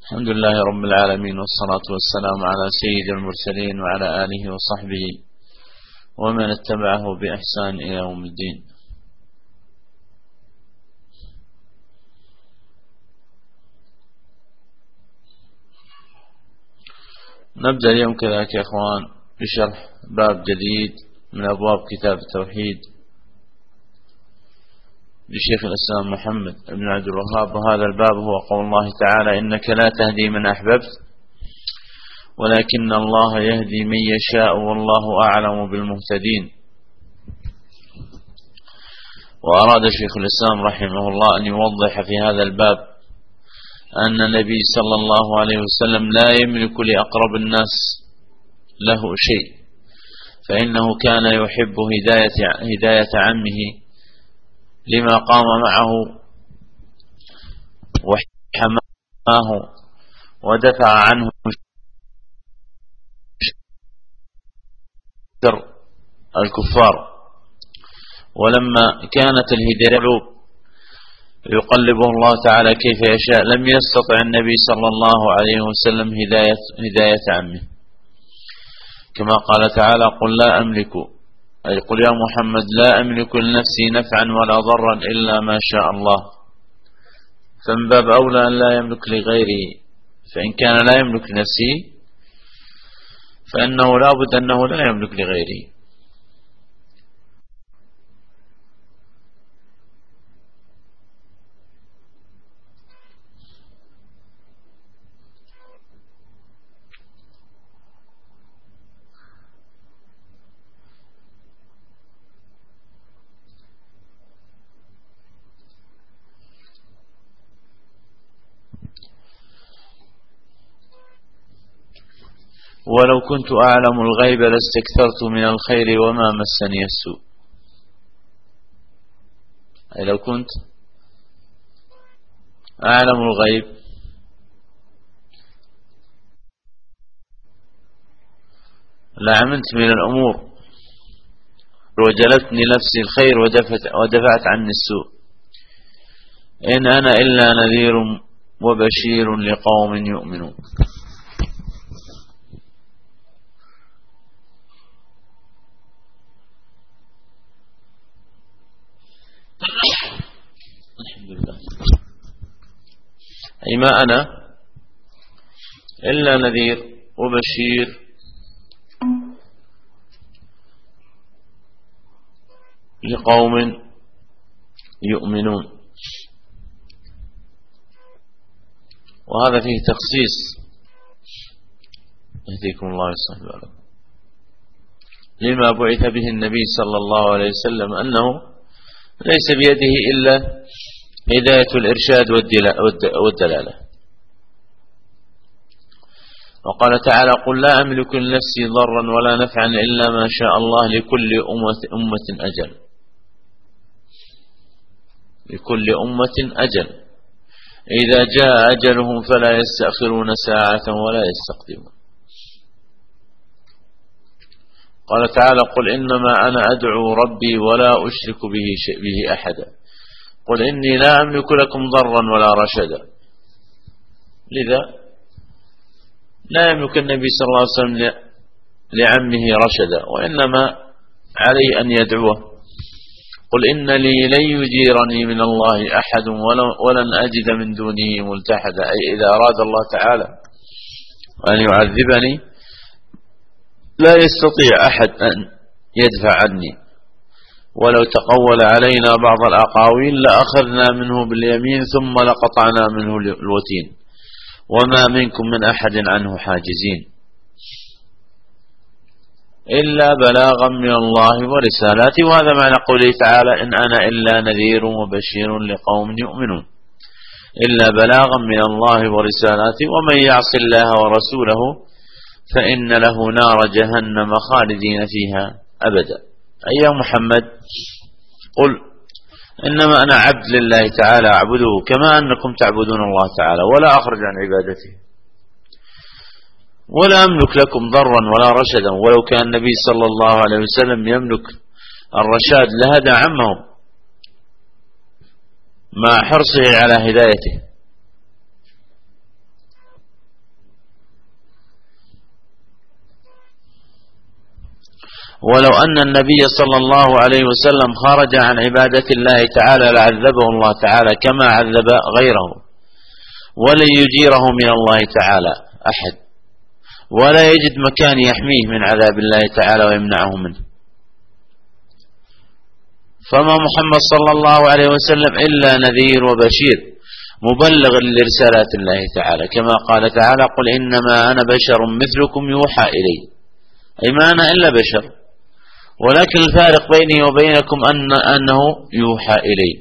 الحمد لله رب العالمين، والصلاة والسلام على سيد المرسلين وعلى آله وصحبه ومن اتبعه بإحسان إلى يوم الدين. نبدأ اليوم كذلك يا إخوان بشرح باب جديد من أبواب كتاب التوحيد لشيخ الإسلام محمد بن عبد الوهاب، وهذا الباب هو قول الله تعالى: إنك لا تهدي من أحببت ولكن الله يهدي من يشاء والله أعلم بالمهتدين. وأراد شيخ الإسلام رحمه الله أن يوضح في هذا الباب أن النبي صلى الله عليه وسلم لا يملك لأقرب الناس له شيء، فإنه كان يحب هداية عمه لما قام معه وحماه ودفع عنه شر الكفار. ولما كانت الهداية يقلبه الله تعالى كيف يشاء، لم يستطع النبي صلى الله عليه وسلم هداية عمه، كما قال تعالى: قل لا أملك، أي قل يا محمد لا أملك لنفسي نفعا ولا ضرا إلا ما شاء الله. فمن باب أولى أن لا يملك لغيره، فإن كان لا يملك لنفسه فإنه لا بد أنه لا يملك لغيره. ولو كنت أعلم الغيب لاستكثرت من الخير وما مسني السوء، أي لو كنت أعلم الغيب لعملت من الأمور وجلبتني نفسي الخير ودفعت عني السوء. إن أنا إلا نذير وبشير لقوم يؤمنون. الحمد لله. أي ما أنا إلا نذير وبشير لقوم يؤمنون. وهذا فيه تخصيص، يهديكم الله ويصلح بالكم، لما بعث به النبي صلى الله عليه وسلم، أنه ليس بيده إلا هداية الإرشاد والدلالة. وقال تعالى: قل لا أملك لنفسي ضرا ولا نفعا إلا ما شاء الله لكل أمة أجل. لكل أمة أجل، إذا جاء أجلهم فلا يستأخرون ساعة ولا يستقدمون. قال تعالى: قل إنما أنا أدعو ربي ولا أشرك به أحدا، قل إني لا أملك لكم ضرا ولا رشدا. لذا لا يملك النبي صلى الله عليه وسلم لعمه رشدا، وإنما عليه أن يدعوه: قل إن لي لن يجيرني من الله أحد ولن أجد من دونه ملتحدا. أي إذا أراد الله تعالى أن يعذبني لا يستطيع أحد أن يدفع عني، ولو تقول علينا بعض الأقاويل لأخذنا منه باليمين ثم لقطعنا منه الوتين وما منكم من أحد عنه حاجزين إلا بلاغا من الله ورسالاته. وهذا معنى قوله تعالى: إن أنا إلا نذير وبشير لقوم يؤمنون. إلا بلاغا من الله ورسالاته، ومن يعص الله ورسوله فإن له نار جهنم خالدين فيها أبدا. أي يا محمد قل إنما أنا عبد لله تعالى أعبده كما أنكم تعبدون الله تعالى، ولا أخرج عن عبادته، ولا أملك لكم ضرا ولا رشدا. ولو كان النبي صلى الله عليه وسلم يملك الرشاد لهدى عمهم مع حرصه على هدايته. ولو أن النبي صلى الله عليه وسلم خرج عن عبادة الله تعالى لعذبه الله تعالى كما عذب غيره، ولن يجيره من الله تعالى أحد، ولا يجد مكان يحميه من عذاب الله تعالى ويمنعه منه. فما محمد صلى الله عليه وسلم إلا نذير وبشير مبلغ لرسالات الله تعالى، كما قال تعالى: قل إنما أنا بشر مثلكم يوحى إلي، أي ما أنا إلا بشر، ولكن الفارق بيني وبينكم أنه يوحى إلي.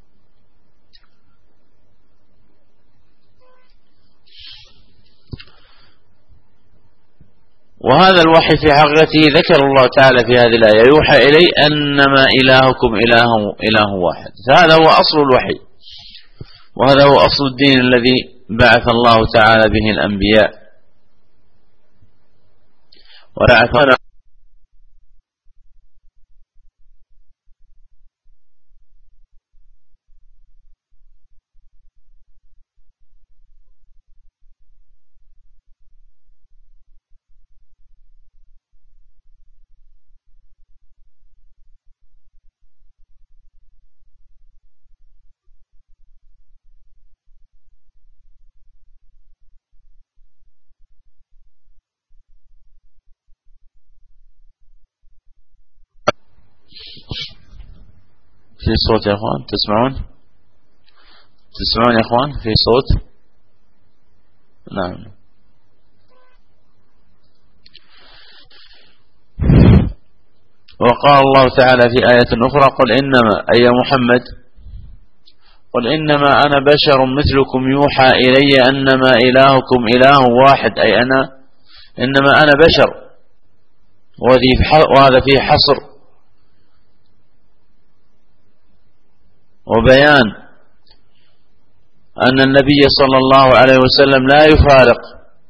وهذا الوحي في حقيقته ذكر الله تعالى في هذه الآية: يوحى إلي أنما إلهكم إله واحد. فهذا هو أصل الوحي، وهذا هو أصل الدين الذي بعث الله تعالى به الأنبياء ورعثنا. في صوت يا أخوان؟ تسمعون يا أخوان؟ في صوت؟ نعم. وقال الله تعالى في آية أخرى: قل إنما، أي محمد، قل إنما أنا بشر مثلكم يوحى إلي أنما إلهكم إله واحد، أي إنما أنا بشر. وهذا فيه حصر وبيان أن النبي صلى الله عليه وسلم لا يفارق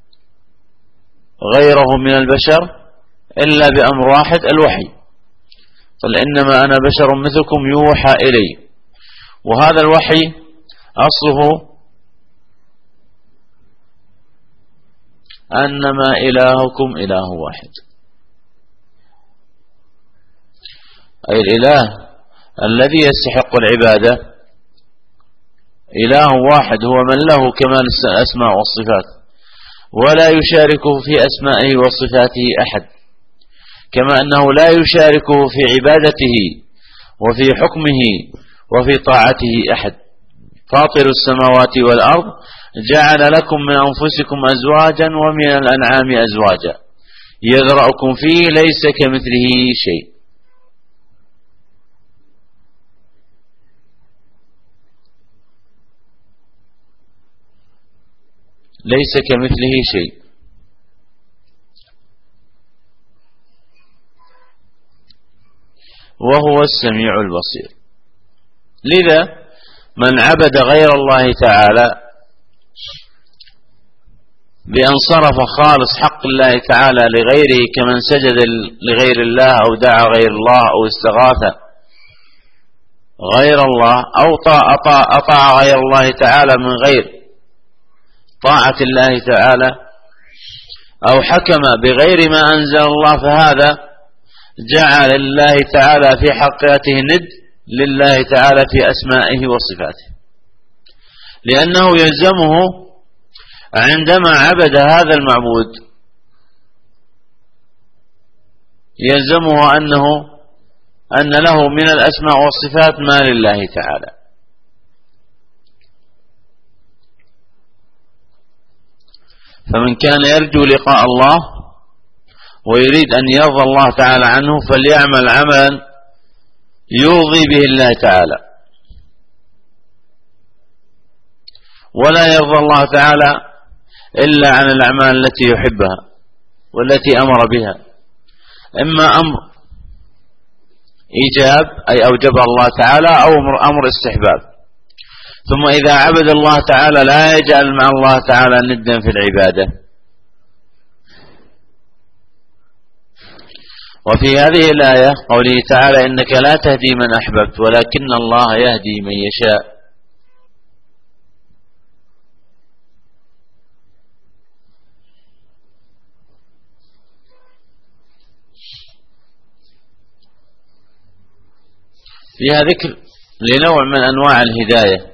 غيره من البشر إلا بأمر واحد: الوحي. قل إنما أنا بشر مثلكم يوحى إلي. وهذا الوحي أصله أنما إلهكم إله واحد، أي الإله الذي يستحق العبادة إله واحد، هو من له كمال الأسماء والصفات، ولا يشاركه في أسمائه وصفاته أحد، كما أنه لا يشاركه في عبادته وفي حكمه وفي طاعته أحد. فاطر السماوات والأرض جعل لكم من أنفسكم أزواجا ومن الأنعام أزواجا يذرأكم فيه ليس كمثله شيء. ليس كمثله شيء. وهو السميع البصير. لذا من عبد غير الله تعالى بأن صرف خالص حق الله تعالى لغيره، كمن سجد لغير الله أو دعا غير الله أو استغاث غير الله أو أطاع غير الله تعالى من غير طاعة الله تعالى، أو حكم بغير ما أنزل الله، فهذا جعل الله تعالى في حقيقته ند لله تعالى في أسمائه وصفاته، لأنه يلزمه عندما عبد هذا المعبود يلزمه أن له من الأسماء والصفات ما لله تعالى. فمن كان يرجو لقاء الله ويريد أن يرضى الله تعالى عنه فليعمل عملا يرضي به الله تعالى، ولا يرضى الله تعالى إلا عن الأعمال التي يحبها والتي أمر بها، إما أمر إيجاب أي أوجبها الله تعالى، أو أمر استحباب. ثم إذا عبد الله تعالى لا يجعل مع الله تعالى ندا في العبادة. وفي هذه الآية قوله تعالى: إنك لا تهدي من أحببت ولكن الله يهدي من يشاء. فيها ذكر لنوع من أنواع الهداية،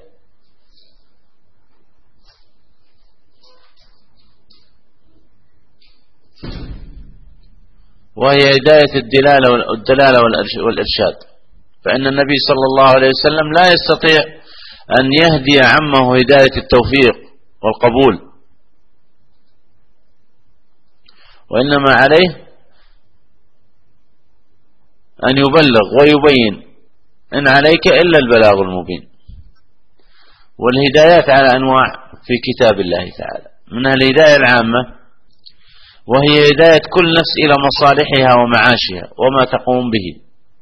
وهي هداية الدلالة والإرشاد. فإن النبي صلى الله عليه وسلم لا يستطيع أن يهدي عمه هداية التوفيق والقبول، وإنما عليه أن يبلغ ويبين، إن عليك إلا البلاغ المبين. والهدايات على أنواع في كتاب الله تعالى، منها الهداية العامة، وهي هداية كل نفس إلى مصالحها ومعاشها وما تقوم به،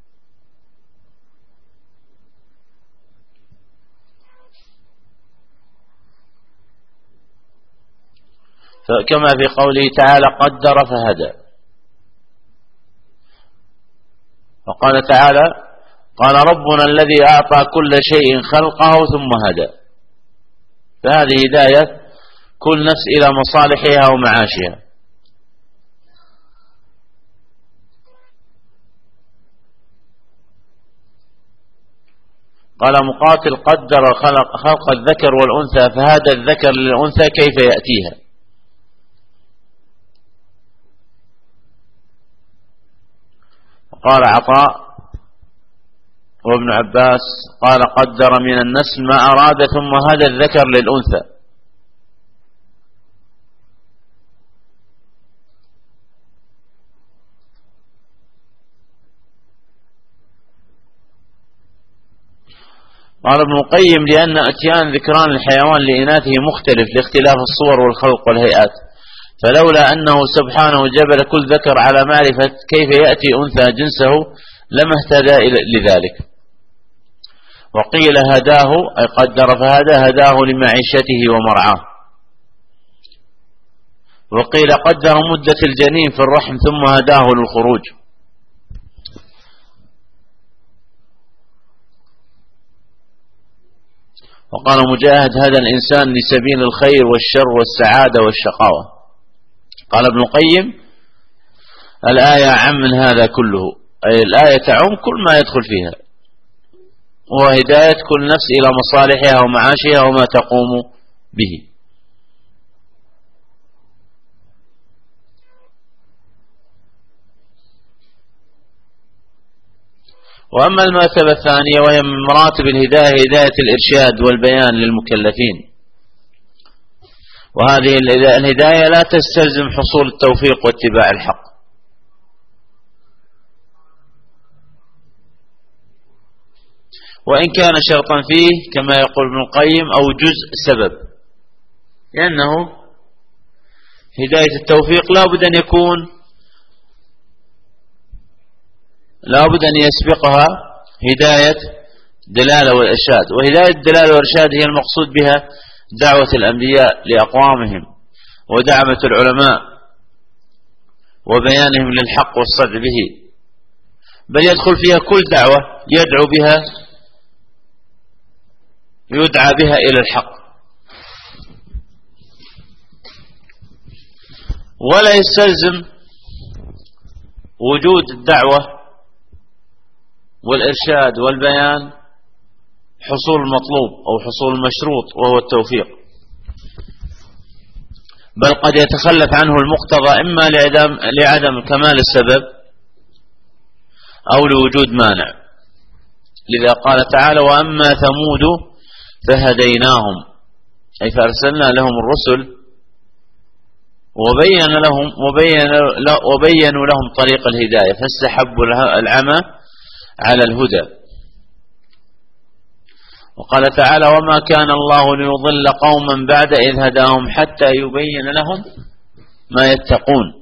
كما في قوله تعالى قدر فهدى. وقال تعالى قال ربنا الذي أعطى كل شيء خلقه ثم هدى. فهذه هداية كل نفس إلى مصالحها ومعاشها. قال مقاتل قدر خلق الذكر والأنثى فهدى الذكر للأنثى كيف يأتيها. قال عطاء وابن عباس قال قدر من النسل ما أراد ثم هدى الذكر للأنثى. قال ابن القيم لأن أتيان ذكران الحيوان لإناثه مختلف لاختلاف الصور والخلق والهيئات، فلولا أنه سبحانه جبل كل ذكر على معرفة كيف يأتي أنثى جنسه لما اهتدى لذلك. وقيل هداه أي قدر فهدى هداه لمعيشته ومرعاه. وقيل قدر مدة الجنين في الرحم ثم هداه للخروج. وقال مجاهد هدى الإنسان لسبيل الخير والشر والسعادة والشقاوة. قال ابن القيم الآية عم من هذا كله، أي الآية تعم كل ما يدخل فيها، وهداية كل نفس إلى مصالحها ومعاشها وما تقوم به. وأما المرتبة الثانية وهي من مراتب الهداية هداية الإرشاد والبيان للمكلفين. وهذه الهداية لا تستلزم حصول التوفيق واتباع الحق، وإن كان شرطا فيه كما يقول ابن القيم أو جزء سبب، لأنه هداية التوفيق لا بد أن يسبقها هداية دلالة والإرشاد. وهداية الدلالة والإرشاد هي المقصود بها دعوة الأنبياء لأقوامهم ودعوة العلماء وبيانهم للحق والصدع به، بل يدخل فيها كل دعوة يدعى بها إلى الحق، ولا يستلزم وجود الدعوة والإرشاد والبيان حصول المطلوب أو حصول المشروط وهو التوفيق، بل قد يتخلف عنه المقتضى إما لعدم كمال السبب أو لوجود مانع. لذا قال تعالى وأما ثمود فهديناهم، أي فأرسلنا لهم الرسل وبينوا لهم طريق الهداية فاستحبوا العمى على الهدى. وقال تعالى وما كان الله ليضل قوما بعد إذ هداهم حتى يبين لهم ما يتقون.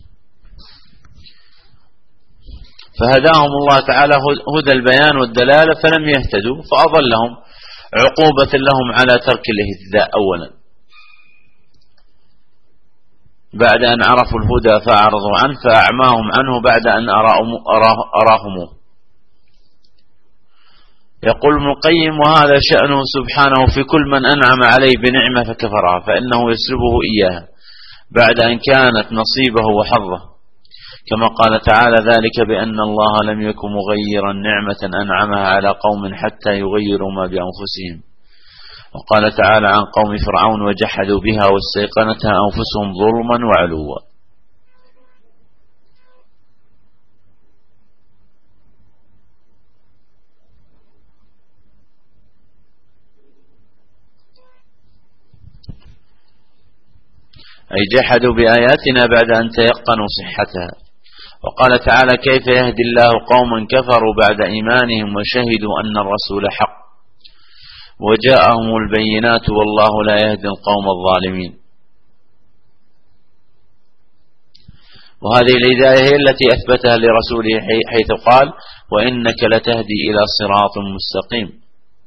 فهداهم الله تعالى هدى البيان والدلالة فلم يهتدوا فأضلهم عقوبة لهم على ترك الاهتداء أولا، بعد أن عرفوا الهدى فأعرضوا عنه فأعماهم عنه بعد أن أراهموه. يقول ابن القيم وهذا شأنه سبحانه في كل من أنعم عليه بنعمة فكفرها، فإنه يسلبه إياها بعد أن كانت نصيبه وحظه، كما قال تعالى: ذلك بأن الله لم يكن مغيرا نعمة أنعمها على قوم حتى يغيروا ما بأنفسهم. وقال تعالى عن قوم فرعون: وجحدوا بها واستيقنتها أنفسهم ظلما وعلوا. أي جحدوا بآياتنا بعد أن تيقنوا صحتها. وقال تعالى: كيف يهدي الله قوما كفروا بعد إيمانهم وشهدوا أن الرسول حق وجاءهم البينات والله لا يهدي القوم الظالمين. وهذه الهداية هي التي أثبتها لرسوله حيث قال: وإنك لتهدي إلى صراط مستقيم.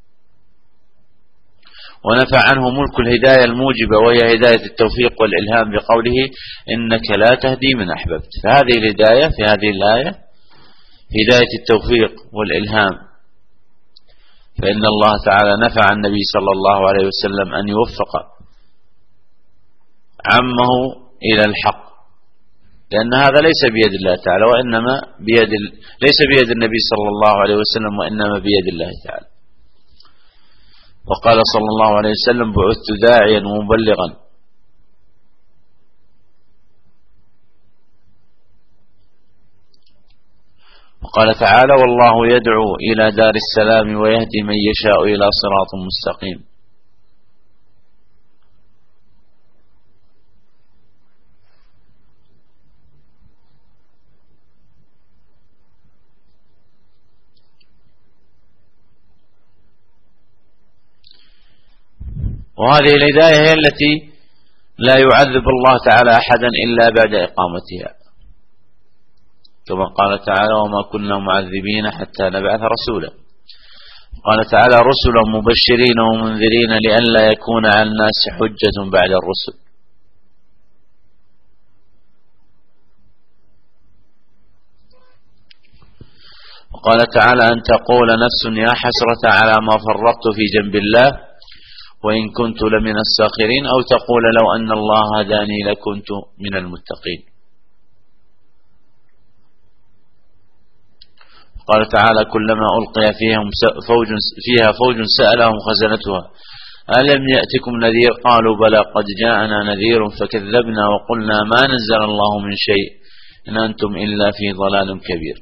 ونفى عنه ملك الهداية الموجبة وهي هداية التوفيق والإلهام بقوله: إنك لا تهدي من أحببت. فهذه الهداية في هذه الآية هداية التوفيق والإلهام، فإن الله تعالى نفى عن النبي صلى الله عليه وسلم أن يوفق عمه إلى الحق، لأن هذا ليس بيد الله تعالى، وإنما ليس بيد النبي صلى الله عليه وسلم، وإنما بيد الله تعالى. وقال صلى الله عليه وسلم: بعثت داعيا ومبلغا. وقال تعالى: والله يدعو إلى دار السلام ويهدي من يشاء إلى صراط مستقيم. وهذه الهداية هي التي لا يعذب الله تعالى أحدا إلا بعد إقامتها، كما قال تعالى: وما كنا معذبين حتى نبعث رسولا. قال تعالى: رسلا مبشرين ومنذرين لئلا يكون على الناس حجة بعد الرسل. وقال تعالى: أن تقول نفس يا حسرة على ما فرطت في جنب الله وإن كنت لمن الساخرين، أو تقول لو أن الله هداني لكنت من المتقين. قال تعالى: كلما ألقي فيها فوج سألهم خزنتها ألم يأتكم نذير قالوا بلى قد جاءنا نذير فكذبنا وقلنا ما نزل الله من شيء إن أنتم إلا في ضلال كبير.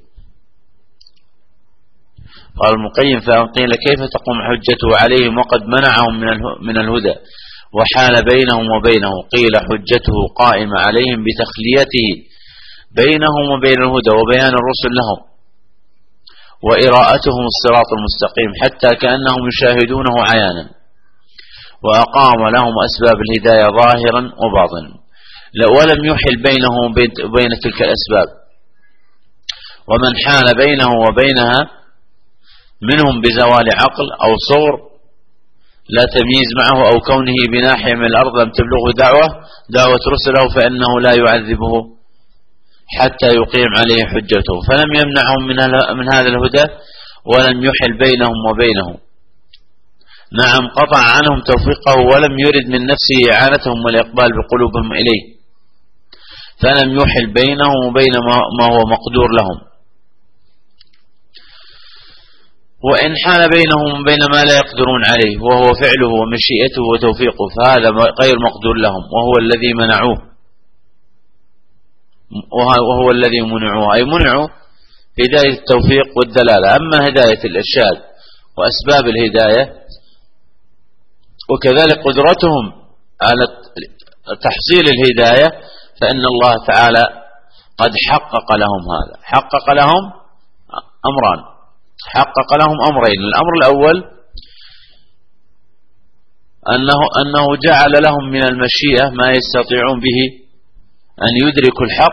قال المقيم: فإن قيل كيف تقوم حجته عليهم وقد منعهم من الهدى وحال بينهم وبينه؟ قيل: حجته قائمة عليهم بتخليته بينهم وبين الهدى وبيان الرسل لهم وإراءتهم الصراط المستقيم حتى كأنهم يشاهدونه عيانا، وأقام لهم أسباب الهداية ظاهرا وباطنا، ولم يحل بينه وبين تلك الأسباب. ومن حال بينه وبينها منهم بزوال عقل أو صور لا تمييز معه أو كونه بناحية من الأرض لم تبلغه دعوة رسله فإنه لا يعذبه حتى يقيم عليه حجته، فلم يمنعهم من هذا الهدى ولم يحل بينهم وبينه. نعم، قطع عنهم توفيقه ولم يرد من نفسه إعانتهم والإقبال بقلوبهم إليه، فلم يحل بينهم وبين ما هو مقدور لهم. وإن حال بينهم وبين ما لا يقدرون عليه وهو فعله ومشيئته وتوفيقه فهذا غير مقدور لهم، وهو الذي منعوه، وهو الذي منعوه، أي منعوا هداية التوفيق والدلالة. أما هداية الإرشاد وأسباب الهداية وكذلك قدرتهم على تحصيل الهداية فإن الله تعالى قد حقق لهم هذا. حقق لهم أمران، حقق لهم أمرين. الأمر الأول أنه جعل لهم من المشيئة ما يستطيعون به أن يدركوا الحق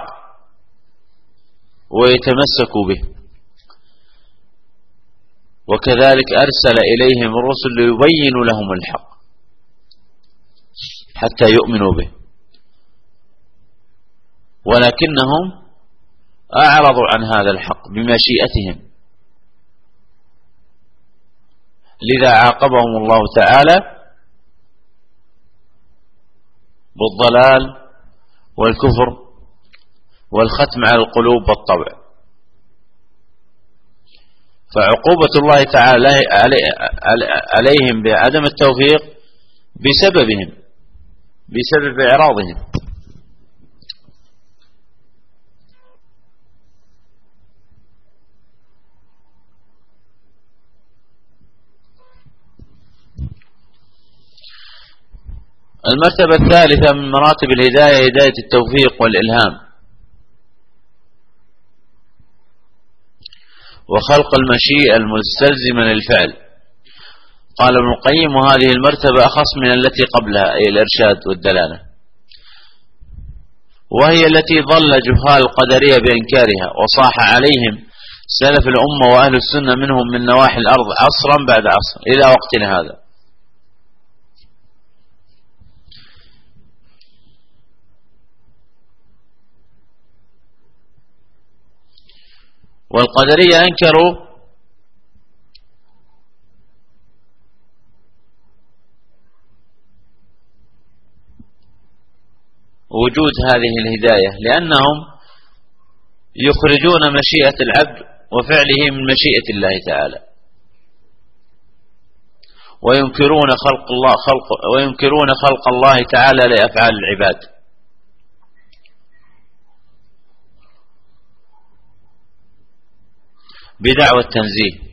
ويتمسكوا به، وكذلك أرسل إليهم الرسل ليبينوا لهم الحق حتى يؤمنوا به، ولكنهم أعرضوا عن هذا الحق بمشيئتهم، لذا عاقبهم الله تعالى بالضلال والكفر والختم على القلوب والطبع. فعقوبة الله تعالى عليهم بعدم التوفيق بسببهم، بسبب إعراضهم. المرتبة الثالثة من مراتب الهداية هداية التوفيق والإلهام وخلق المشيئة المستلزمة للفعل. قال ابن القيم: وهذه المرتبة أخص من التي قبلها، أي الإرشاد والدلالة، وهي التي ظل جهال القدرية بإنكارها، وصاح عليهم سلف الأمة وأهل السنة منهم من نواحي الأرض عصرا بعد عصر إلى وقتنا هذا. والقدرية أنكروا وجود هذه الهداية، لأنهم يخرجون مشيئة العبد وفعله من مشيئة الله تعالى، وينكرون خلق الله تعالى لأفعال العباد بدعوى التنزيه.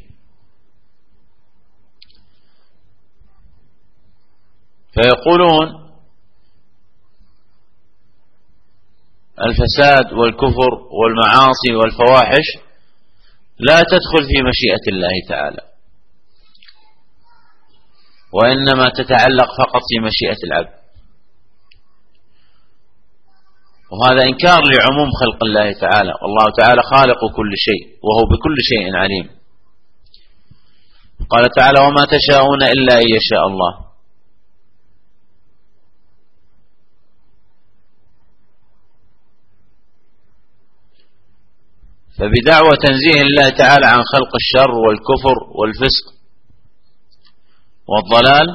فيقولون الفساد والكفر والمعاصي والفواحش لا تدخل في مشيئة الله تعالى، وإنما تتعلق فقط في مشيئة العبد. وهذا إنكار لعموم خلق الله تعالى، والله تعالى خالق كل شيء وهو بكل شيء عليم. قال تعالى: وما تشاءون إلا أن يشاء الله. فبدعوى تنزيه الله تعالى عن خلق الشر والكفر والفسق والضلال،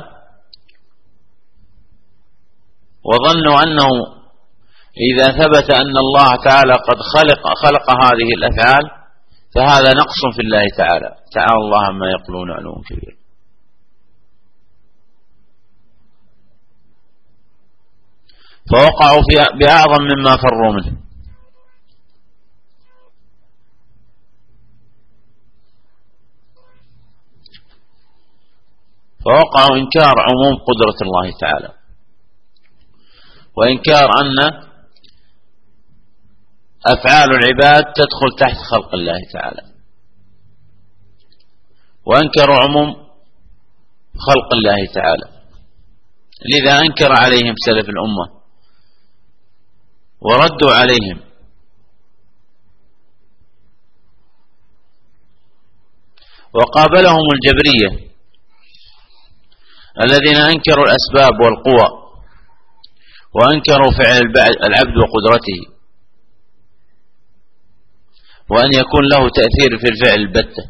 وظنوا أنه إذا ثبت أن الله تعالى قد خلق هذه الأفعال فهذا نقص في الله تعالى، تعالى الله عما يقولون علوا كبيرا. فوقعوا بأعظم مما فروا منه، فوقعوا إنكار عموم قدرة الله تعالى، وإنكار أن أفعال العباد تدخل تحت خلق الله تعالى، وأنكروا عموم خلق الله تعالى. لذا أنكر عليهم سلف الأمة وردوا عليهم، وقابلهم الجبرية الذين أنكروا الأسباب والقوى، وأنكروا فعل العبد وقدرته، وأن يكون له تأثير في الفعل البتة.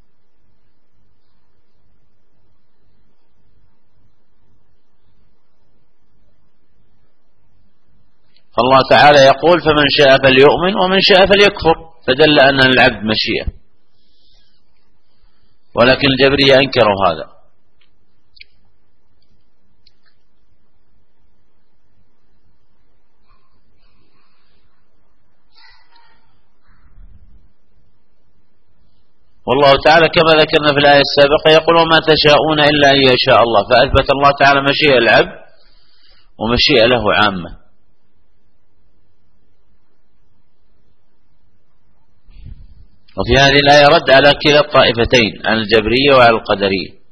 الله تعالى يقول: فمن شاء فليؤمن ومن شاء فليكفر، فدل أن العبد مشيئة، ولكن الجبرية أنكروا هذا. والله تعالى كما ذكرنا في الآية السابقة يقول: وما تشاءون إلا أن يشاء الله، فأثبت الله تعالى مشيئة العبد ومشيئة له عامة. وفي هذه الآية رد على كلا الطائفتين، عن الجبرية وعلى القدرية.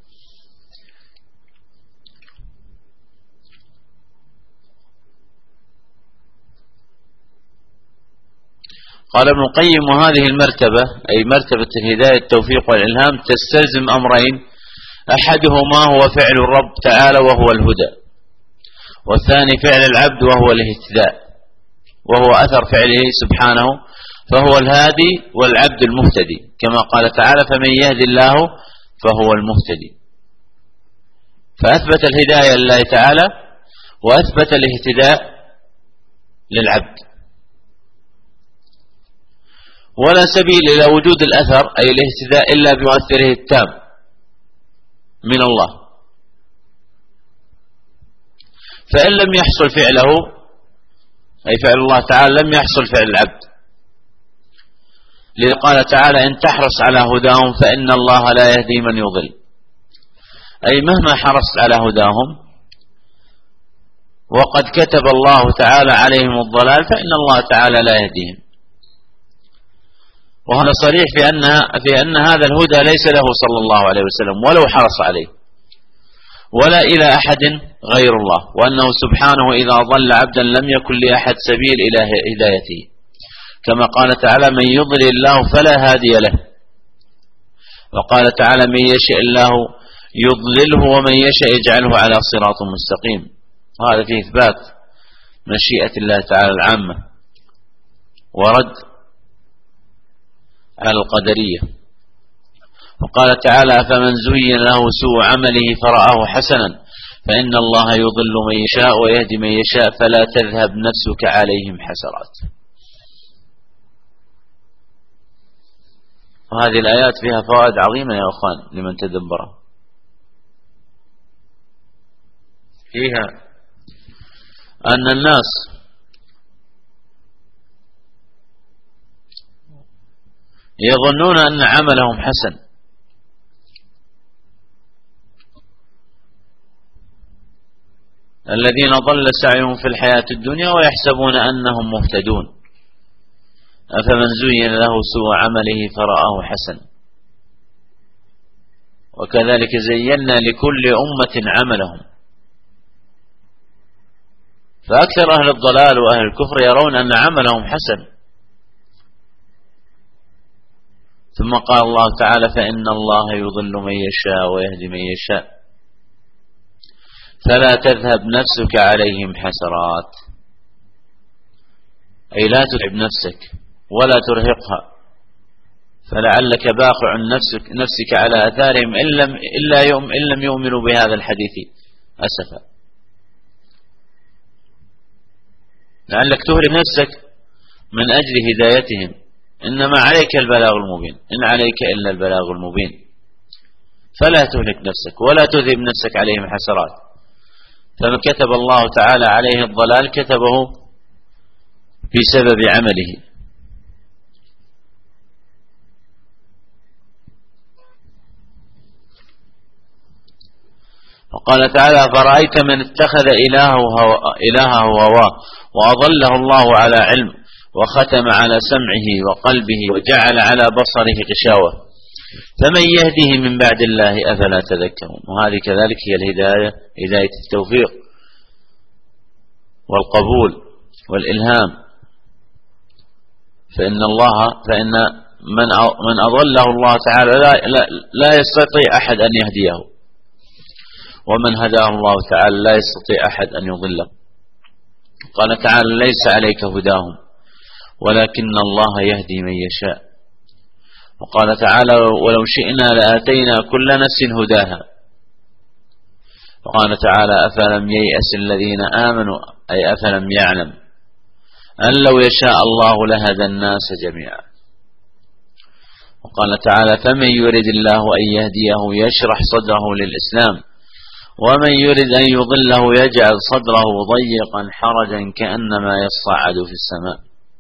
قال ابن القيم: وهذه المرتبة أي مرتبة الهداية التوفيق والإلهام تستلزم أمرين: أحدهما هو فعل الرب تعالى وهو الهدى، والثاني فعل العبد وهو الاهتداء، وهو أثر فعله سبحانه، فهو الهادي والعبد المهتدي، كما قال تعالى: فمن يهدي الله فهو المهتدي. فأثبت الهداية لله تعالى وأثبت الاهتداء للعبد. ولا سبيل إلى وجود الأثر أي الاهتداء إلا بمؤثره التام من الله. فإن لم يحصل فعله أي فعل الله تعالى لم يحصل فعل العبد. لذا قال تعالى إن تحرص على هداهم فإن الله لا يهدي من يضل، أي مهما حرصت على هداهم وقد كتب الله تعالى عليهم الضلال فإن الله تعالى لا يهديهم. وهذا صريح في أن هذا الهدى ليس له صلى الله عليه وسلم ولو حرص عليه، ولا إلى أحد غير الله، وأنه سبحانه إذا ضل عبدا لم يكن لأحد سبيل إلى هدايته، كما قال تعالى من يضلل الله فلا هادي له، وقال تعالى من يشاء الله يضلله ومن يشاء يجعله على صراط مستقيم. وهذا فيه إثبات مشيئة الله تعالى العامة ورد على القدرية. وقال تعالى فمن زين له سوء عمله فرآه حسنا فإن الله يضل من يشاء ويهدي من يشاء فلا تذهب نفسك عليهم حسرات. وهذه الآيات فيها فوائد عظيمة يا أخوان لمن تدبرها. فيها أن الناس يظنون أن عملهم حسن، الذين ضل سعيهم في الحياة الدنيا ويحسبون أنهم مهتدون. أفمن زين له سوء عمله فرآه حسن. وكذلك زينا لكل أمة عملهم، فأكثر أهل الضلال وأهل الكفر يرون أن عملهم حسن. ثم قال الله تعالى فإن الله يضل من يشاء ويهدي من يشاء فلا تذهب نفسك عليهم حسرات، أي لا تتعب نفسك ولا ترهقها، فلعلك باخع نفسك على أثارهم إن لم يؤمنوا بهذا الحديث أسفا. لعلك تهلك نفسك من أجل هدايتهم، إنما عليك البلاغ المبين، إن عليك إلا البلاغ المبين، فلا تهلك نفسك ولا تذهب نفسك عليهم حسرات. فمن كتب الله تعالى عليه الضلال كتبه بسبب عمله. وقال تعالى فرأيت من اتخذ إلهه هواه وأضله الله على علم وختم على سمعه وقلبه وجعل على بصره غشاوة فمن يهده من بعد الله أفلا تذكرون. وهذه كذلك هي الهداية، هداية التوفيق والقبول والإلهام. فإن من أضله الله تعالى لا يستطيع أحد أن يهديه، ومن هداه الله تعالى لا يستطيع أحد أن يضله. قال تعالى ليس عليك هداهم ولكن الله يهدي من يشاء. وقال تعالى ولو شئنا لآتينا كل نفس هداها. وقال تعالى أفلم ييأس الذين آمنوا أي أفلم يعلم أن لو يشاء الله لهدى الناس جميعا. وقال تعالى فمن يرد الله أن يهديه يشرح صدره للإسلام ومن يرد أن يضله يجعل صدره ضيقا حرجا كأنما يصعد في السماء.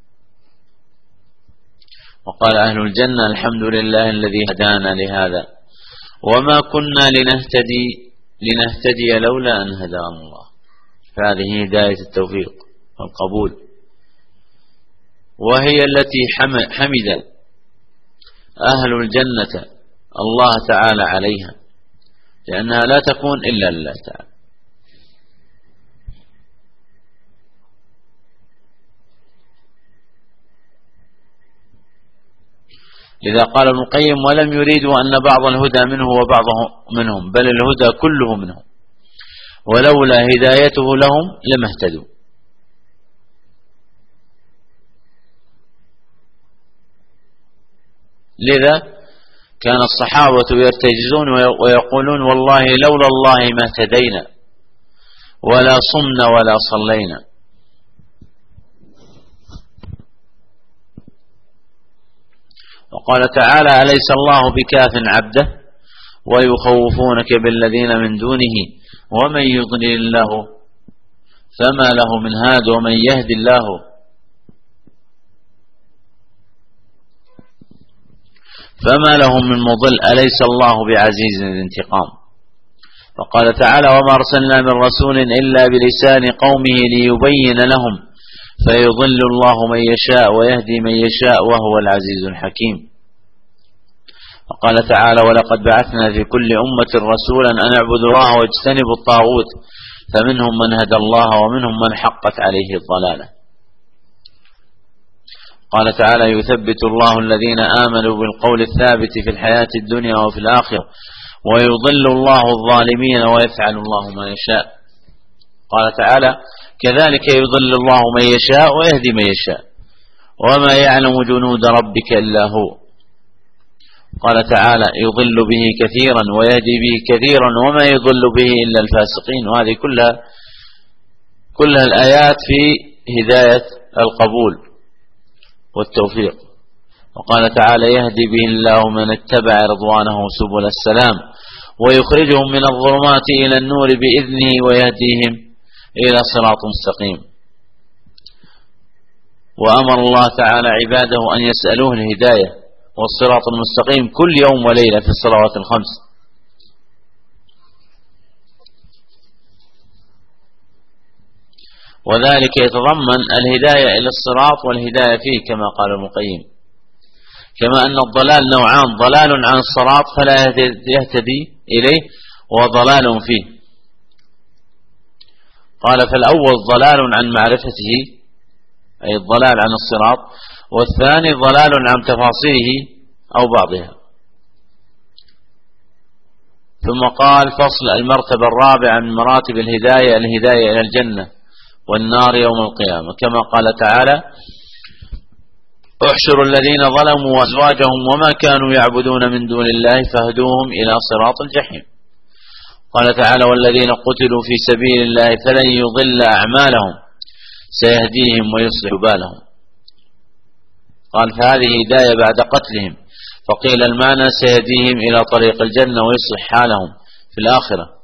وقال أهل الجنة الحمد لله الذي هدانا لهذا وما كنا لنهتدي لولا أن هدانا الله. فهذه هداية التوفيق والقبول، وهي التي حمد أهل الجنة الله تعالى عليها، لأنها لا تكون إلا لله تعالى. لذا قال ابن القيم ولم يريدوا أن بعض الهدى منه وبعضه منهم، بل الهدى كله منهم، ولولا هدايته لهم لما اهتدوا. لذا كان الصحابة يرتجزون ويقولون والله لولا الله ما اهتدينا ولا صمنا ولا صلينا. وقال تعالى: أليس الله بكاف عبده ويخوفونك بالذين من دونه ومن يضلل الله فما له من هاد ومن يهدي الله فما لهم من مضل أليس الله بعزيز الانتقام. وقال تعالى: وما أرسلنا من رسول إلا بلسان قومه ليبين لهم فيضل الله من يشاء ويهدي من يشاء وهو العزيز الحكيم. وقال تعالى: ولقد بعثنا في كل أمة رسولا أن اعبدوا الله واجتنبوا الطاغوت فمنهم من هدى الله ومنهم من حقت عليه الضلالة. قال تعالى: يثبت الله الذين آمنوا بالقول الثابت في الحياة الدنيا وفي الآخرة ويضل الله الظالمين ويفعل الله ما يشاء. قال تعالى: كذلك يضل الله من يشاء ويهدي من يشاء وما يعلم جنود ربك إلا هو. قال تعالى: يضل به كثيرا ويهدي به كثيرا وما يضل به إلا الفاسقين. وهذه كلها الآيات في هداية القبول والتوفيق. وقال تعالى: يهدي به الله من اتبع رضوانه سبل السلام ويخرجهم من الظلمات إلى النور بإذنه ويهديهم إلى صراط مستقيم. وأمر الله تعالى عباده أن يسألوه الهداية والصراط المستقيم كل يوم وليلة في الصلوات الخمس. وذلك يتضمن الهداية إلى الصراط والهداية فيه كما قال ابن القيم. كما أن الضلال نوعان: ضلال عن الصراط فلا يهتدي إليه وضلال فيه. قال: فالأول ضلال عن معرفته أي الضلال عن الصراط، والثاني ضلال عن تفاصيله أو بعضها. ثم قال: فصل المرتبة الرابعة من مراتب الهداية إلى الجنة والنار يوم القيامة كما قال تعالى: احشروا الذين ظلموا وأزواجهم وما كانوا يعبدون من دون الله فاهدوهم إلى صراط الجحيم. قال تعالى: والذين قتلوا في سبيل الله فلن يضل أعمالهم سيهديهم ويصلح بالهم. قال: فهذه هداية بعد قتلهم، فقيل المعنى سيهديهم إلى طريق الجنة ويصلح حالهم في الآخرة.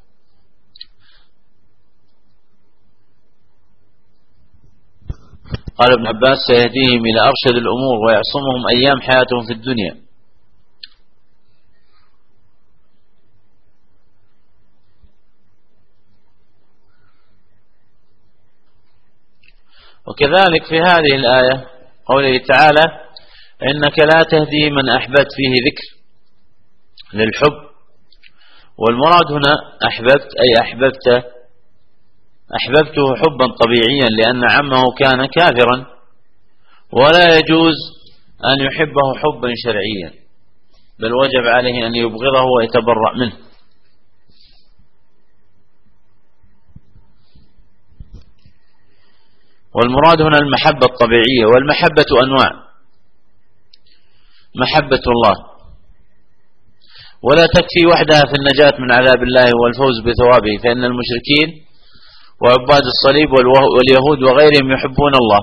قال ابن عباس: سيهديهم إلى أرشد الأمور ويعصمهم أيام حياتهم في الدنيا. وكذلك في هذه الآية قوله تعالى: إنك لا تهدي من أحببت، فيه ذكر للحب، والمراد هنا أحببت أي أحببته حبا طبيعيا لأن عمه كان كافرا ولا يجوز أن يحبه حبا شرعيا، بل وجب عليه أن يبغضه ويتبرأ منه. والمراد هنا المحبة الطبيعية، والمحبة أنواع: محبة الله، ولا تكفي وحدها في النجاة من عذاب الله والفوز بثوابه، فإن المشركين وعباد الصليب واليهود وغيرهم يحبون الله،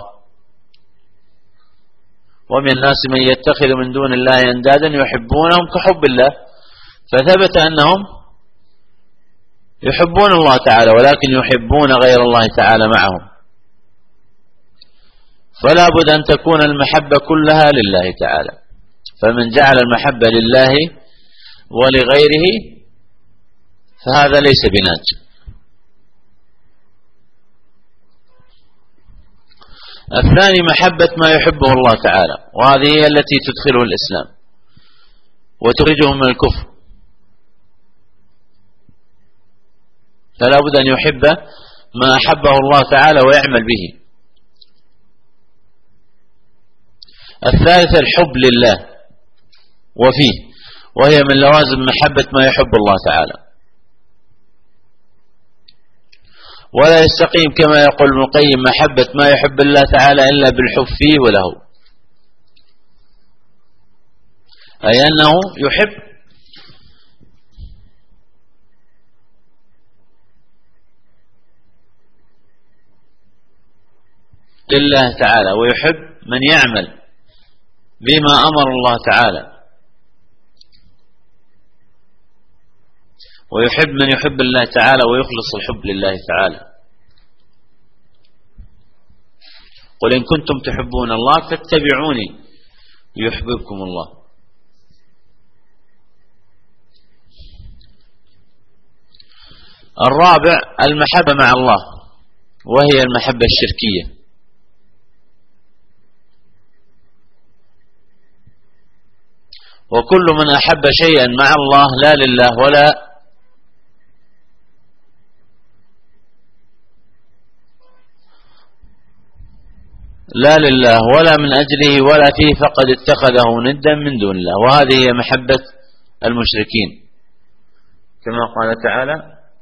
ومن الناس من يتخذ من دون الله أندادا يحبونهم كحب الله، فثبت أنهم يحبون الله تعالى ولكن يحبون غير الله تعالى معهم. فلا بد أن تكون المحبة كلها لله تعالى، فمن جعل المحبة لله ولغيره فهذا ليس بناج. الثاني محبة ما يحبه الله تعالى، وهذه هي التي تدخله الإسلام وتخرجه من الكفر، فلا بد أن يحب ما أحبه الله تعالى ويعمل به. الثالث الحب لله وفيه، وهي من لوازم محبة ما يحب الله تعالى. ولا يستقيم كما يقول ابن القيم محبة ما يحب الله تعالى إلا بالحب فيه وله، أي أنه يحب لله تعالى ويحب من يعمل بما أمر الله تعالى، ويحب من يحب الله تعالى ويخلص الحب لله تعالى. قل إن كنتم تحبون الله فاتبعوني يحببكم الله. الرابع المحبة مع الله، وهي المحبة الشركية. وكل من أحب شيئا مع الله لا لله ولا من أجله ولا فيه فقد اتخذه ندا من دون الله، وهذه هي محبة المشركين، كما قال تعالى: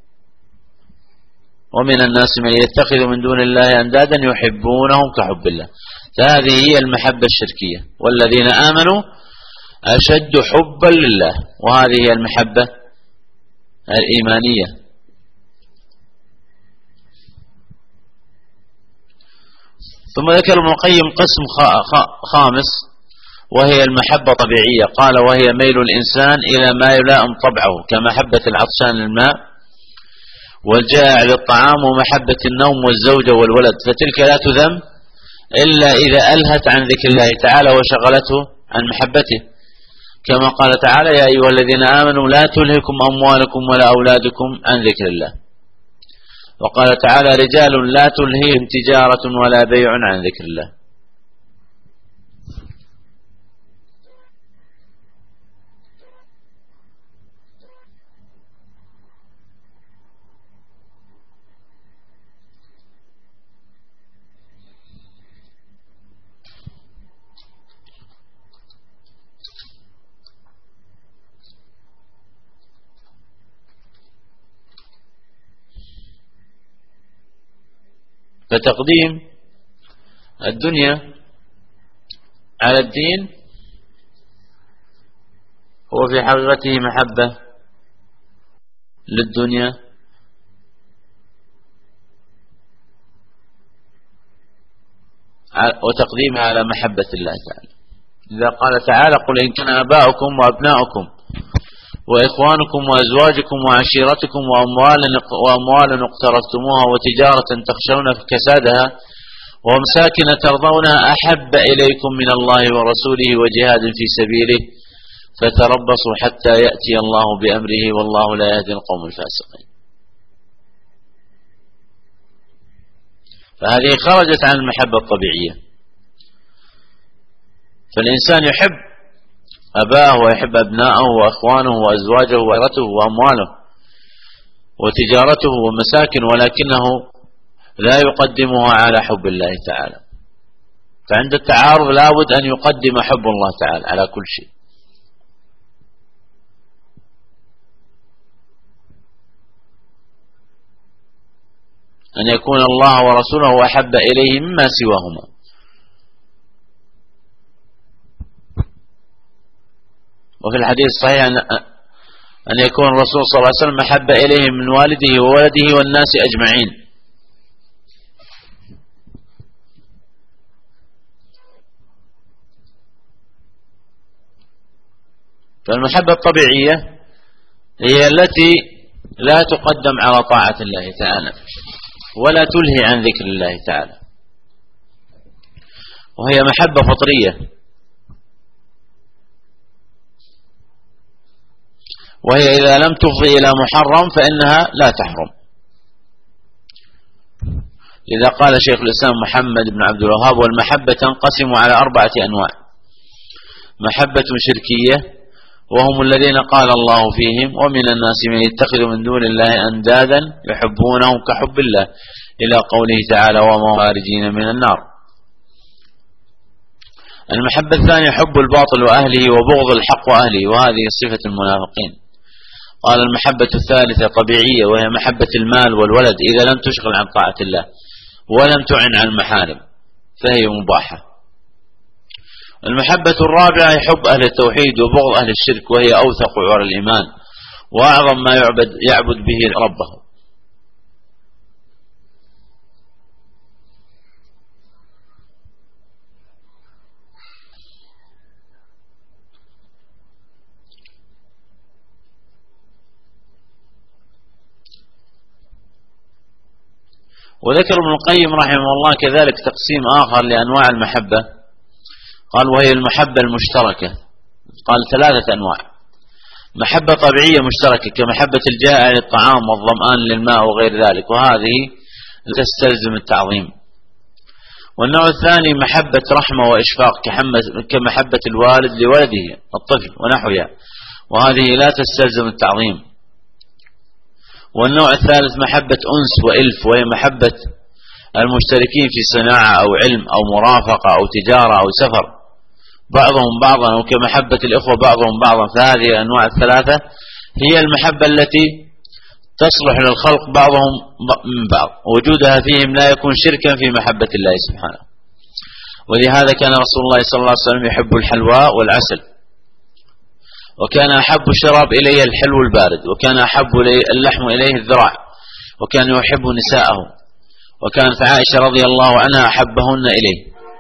ومن الناس من يتخذ من دون الله أندادا يحبونهم كحب الله. فهذه هي المحبة الشركية. والذين آمنوا أشد حبا لله، وهذه هي المحبة الإيمانية. ثم ذكر ابن القيم قسم خامس، وهي المحبة الطبيعية. قال: وهي ميل الإنسان إلى ما يلائم طبعه، كمحبة العطشان للماء والجائع للطعام ومحبة النوم والزوجة والولد، فتلك لا تذم إلا إذا ألهت عن ذكر الله تعالى وشغلته عن محبته، كما قال تعالى: يا أيها الذين آمنوا لا تلهكم أموالكم ولا أولادكم عن ذكر الله. وقال تعالى: رجال لا تلهيهم تجارة ولا بيع عن ذكر الله. فتقديم الدنيا على الدين هو في حقيقته محبة للدنيا وتقديمها على محبة الله تعالى. إذا قال تعالى: قل إن كان آباؤكم وأبناؤكم وإخوانكم وأزواجكم وعشيرتكم وأموال اقترفتموها وتجارة تخشون كسادها ومساكن ترضونها أحب إليكم من الله ورسوله وجهاد في سبيله فتربصوا حتى يأتي الله بأمره والله لا يهدي القوم الفاسقين. فهذه خرجت عن المحبة الطبيعية. فالإنسان يحب أباه ويحب أبناءه وأخوانه وأزواجه وعيرته وأمواله وتجارته ومساكن، ولكنه لا يقدمها على حب الله تعالى. فعند التعارض لابد أن يقدم حب الله تعالى على كل شيء. أن يكون الله ورسوله أحب إليه مما سواهما. وفي الحديث الصحيح أن يكون الرسول صلى الله عليه وسلم أحب إليه من والده وولده والناس أجمعين. فالمحبة الطبيعية هي التي لا تقدم على طاعة الله تعالى ولا تلهي عن ذكر الله تعالى، وهي محبة فطرية، وهي إذا لم تفضي إلى محرم فإنها لا تحرم. لذا قال شيخ الإسلام محمد بن عبد الوهاب: والمحبة تنقسم على 4 أنواع: محبة شركية وهم الذين قال الله فيهم: ومن الناس من يتخذ من دون الله أندادا يحبونهم كحب الله، إلى قوله تعالى: وما خارجين من النار. المحبة الثانية حب الباطل وأهله وبغض الحق وأهله، وهذه صفة المنافقين. قال: المحبة الثالثة طبيعية، وهي محبة المال والولد إذا لم تشغل عن طاعة الله ولم تعن عن المحارم فهي مباحة. المحبة الرابعة حب أهل التوحيد وبغض أهل الشرك، وهي أوثق عور الإيمان وأعظم ما يعبد به ربه. وذكر ابن القيم رحمه الله كذلك تقسيم آخر لأنواع المحبة، قال وهي المحبة المشتركة، قال 3 أنواع: محبة طبيعية مشتركة كمحبة الجائع للطعام والظمآن للماء وغير ذلك، وهذه تستلزم التعظيم. والنوع الثاني محبة رحمة وإشفاق كمحبة الوالد لولده الطفل ونحوها، وهذه لا تستلزم التعظيم. والنوع الثالث محبة أنس وإلف، وهي محبة المشتركين في صناعة أو علم أو مرافقة أو تجارة أو سفر بعضهم بعضا، أو كمحبة الإخوة بعضهم بعضا. فهذه الأنواع ال3 هي المحبة التي تصلح للخلق بعضهم من بعض، وجودها فيهم لا يكون شركا في محبة الله سبحانه. ولهذا كان رسول الله صلى الله عليه وسلم يحب الحلواء والعسل، وكان أحب الشراب إليه الحلو البارد، وكان أحب اللحم إليه الذراع، وكان يحب نساءه، وكانت عائشة رضي الله عنها أحبهن إليه،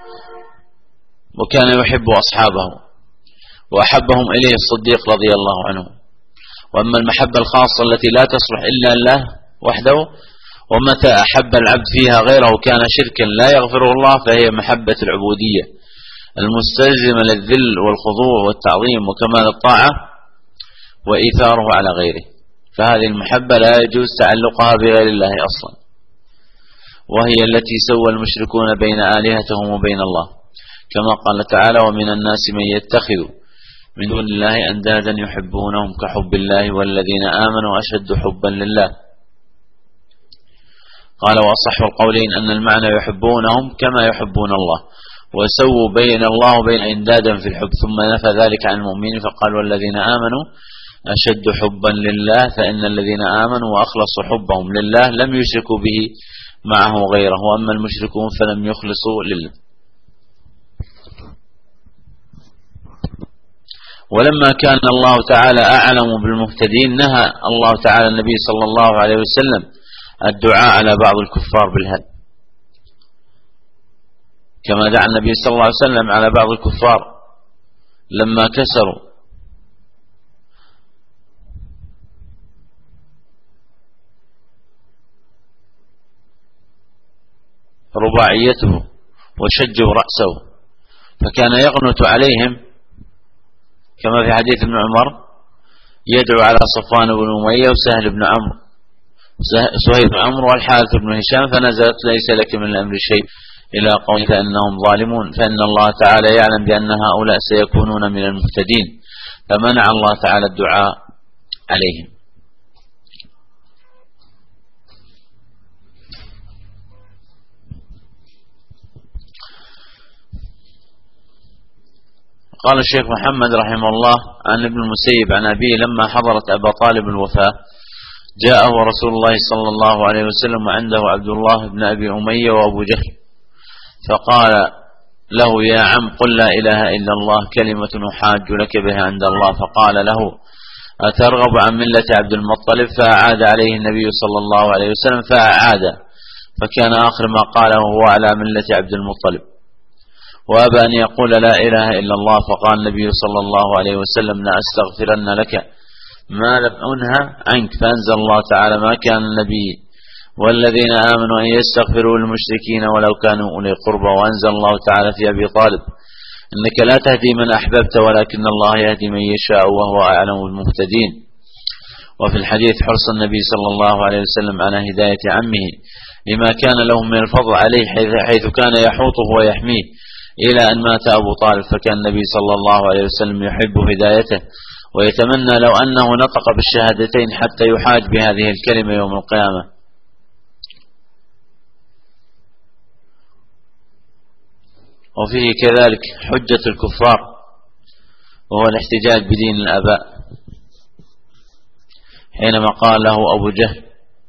وكان يحب أصحابه، وأحبهم إليه الصديق رضي الله عنه. وأما المحبة الخاصة التي لا تصلح إلا الله وحده، ومتى أحب العبد فيها غيره كان شركا لا يغفره الله، فهي محبة العبودية المستلزمة للذل والخضوع والتعظيم وكمال الطاعة وإيثاره على غيره. فهذه المحبة لا يجوز تعلقها بغير الله أصلا، وهي التي سوى المشركون بين آلهتهم وبين الله، كما قال تعالى: ومن الناس من يتخذ من دون الله أندادا يحبونهم كحب الله والذين آمنوا أشد حبا لله. قال: وأصح القولين أن المعنى يحبونهم كما يحبون الله، وسووا بين الله وبين أندادا في الحب، ثم نفى ذلك عن المؤمنين فقال: والذين آمنوا أشد حبا لله، فإن الذين آمنوا وأخلصوا حبهم لله لم يشركوا به معه غيره، وأما المشركون فلم يخلصوا لله. ولما كان الله تعالى أعلم بالمهتدين نهى الله تعالى النبي صلى الله عليه وسلم الدعاء على بعض الكفار بالهدى، كما دعا النبي صلى الله عليه وسلم على بعض الكفار لما كسروا رباعيته وشجوا رأسه، فكان يقنت عليهم كما في حديث ابن عمر يدعو على صفوان بن أمية وسهل بن عمرو سهيل بن عمرو والحارث بن هشام، فنزلت: ليس لك من الأمر شيء، إلى قوله: فإنهم ظالمون، فإن الله تعالى يعلم بأن هؤلاء سيكونون من المهتدين، فمنع الله تعالى الدعاء عليهم. قال الشيخ محمد رحمه الله عن ابن المسيب عن أبيه: لما حضرت أبا طالب الوفاة جاءه رسول الله صلى الله عليه وسلم وعنده عبد الله بن أبي أمية وأبو جهل، فقال له: يا عم قل لا إله إلا الله كلمة أحاج لك بها عند الله. فقال له: أترغب عن ملة عبد المطلب؟ فأعاد عليه النبي صلى الله عليه وسلم فأعاد، فكان آخر ما قاله هو على ملة عبد المطلب، وأبى أن يقول لا إله إلا الله. فقال النبي صلى الله عليه وسلم: لا أستغفرن لك ما لم أنهى عنك. فأنزل الله تعالى: ما كان النبي والذين آمنوا أن يستغفروا للمشركين ولو كانوا أولي قربى. وأنزل الله تعالى في أبي طالب: إنك لا تهدي من أحببت ولكن الله يهدي من يشاء وهو أعلم بالمهتدين. وفي الحديث حرص النبي صلى الله عليه وسلم على هداية عمه لما كان له من الفضل عليه، حيث كان يحوطه ويحميه إلى أن مات أبو طالب. فكان النبي صلى الله عليه وسلم يحب هدايته ويتمنى لو أنه نطق بالشهادتين حتى يحاج بهذه الكلمة يوم القيامة. وفيه كذلك حجة الكفار وهو الاحتجاج بدين الآباء، حينما قال له أبو جهل: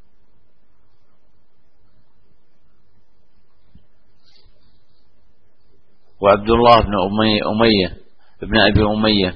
وعبد الله بن أمية ابن أبي أمية: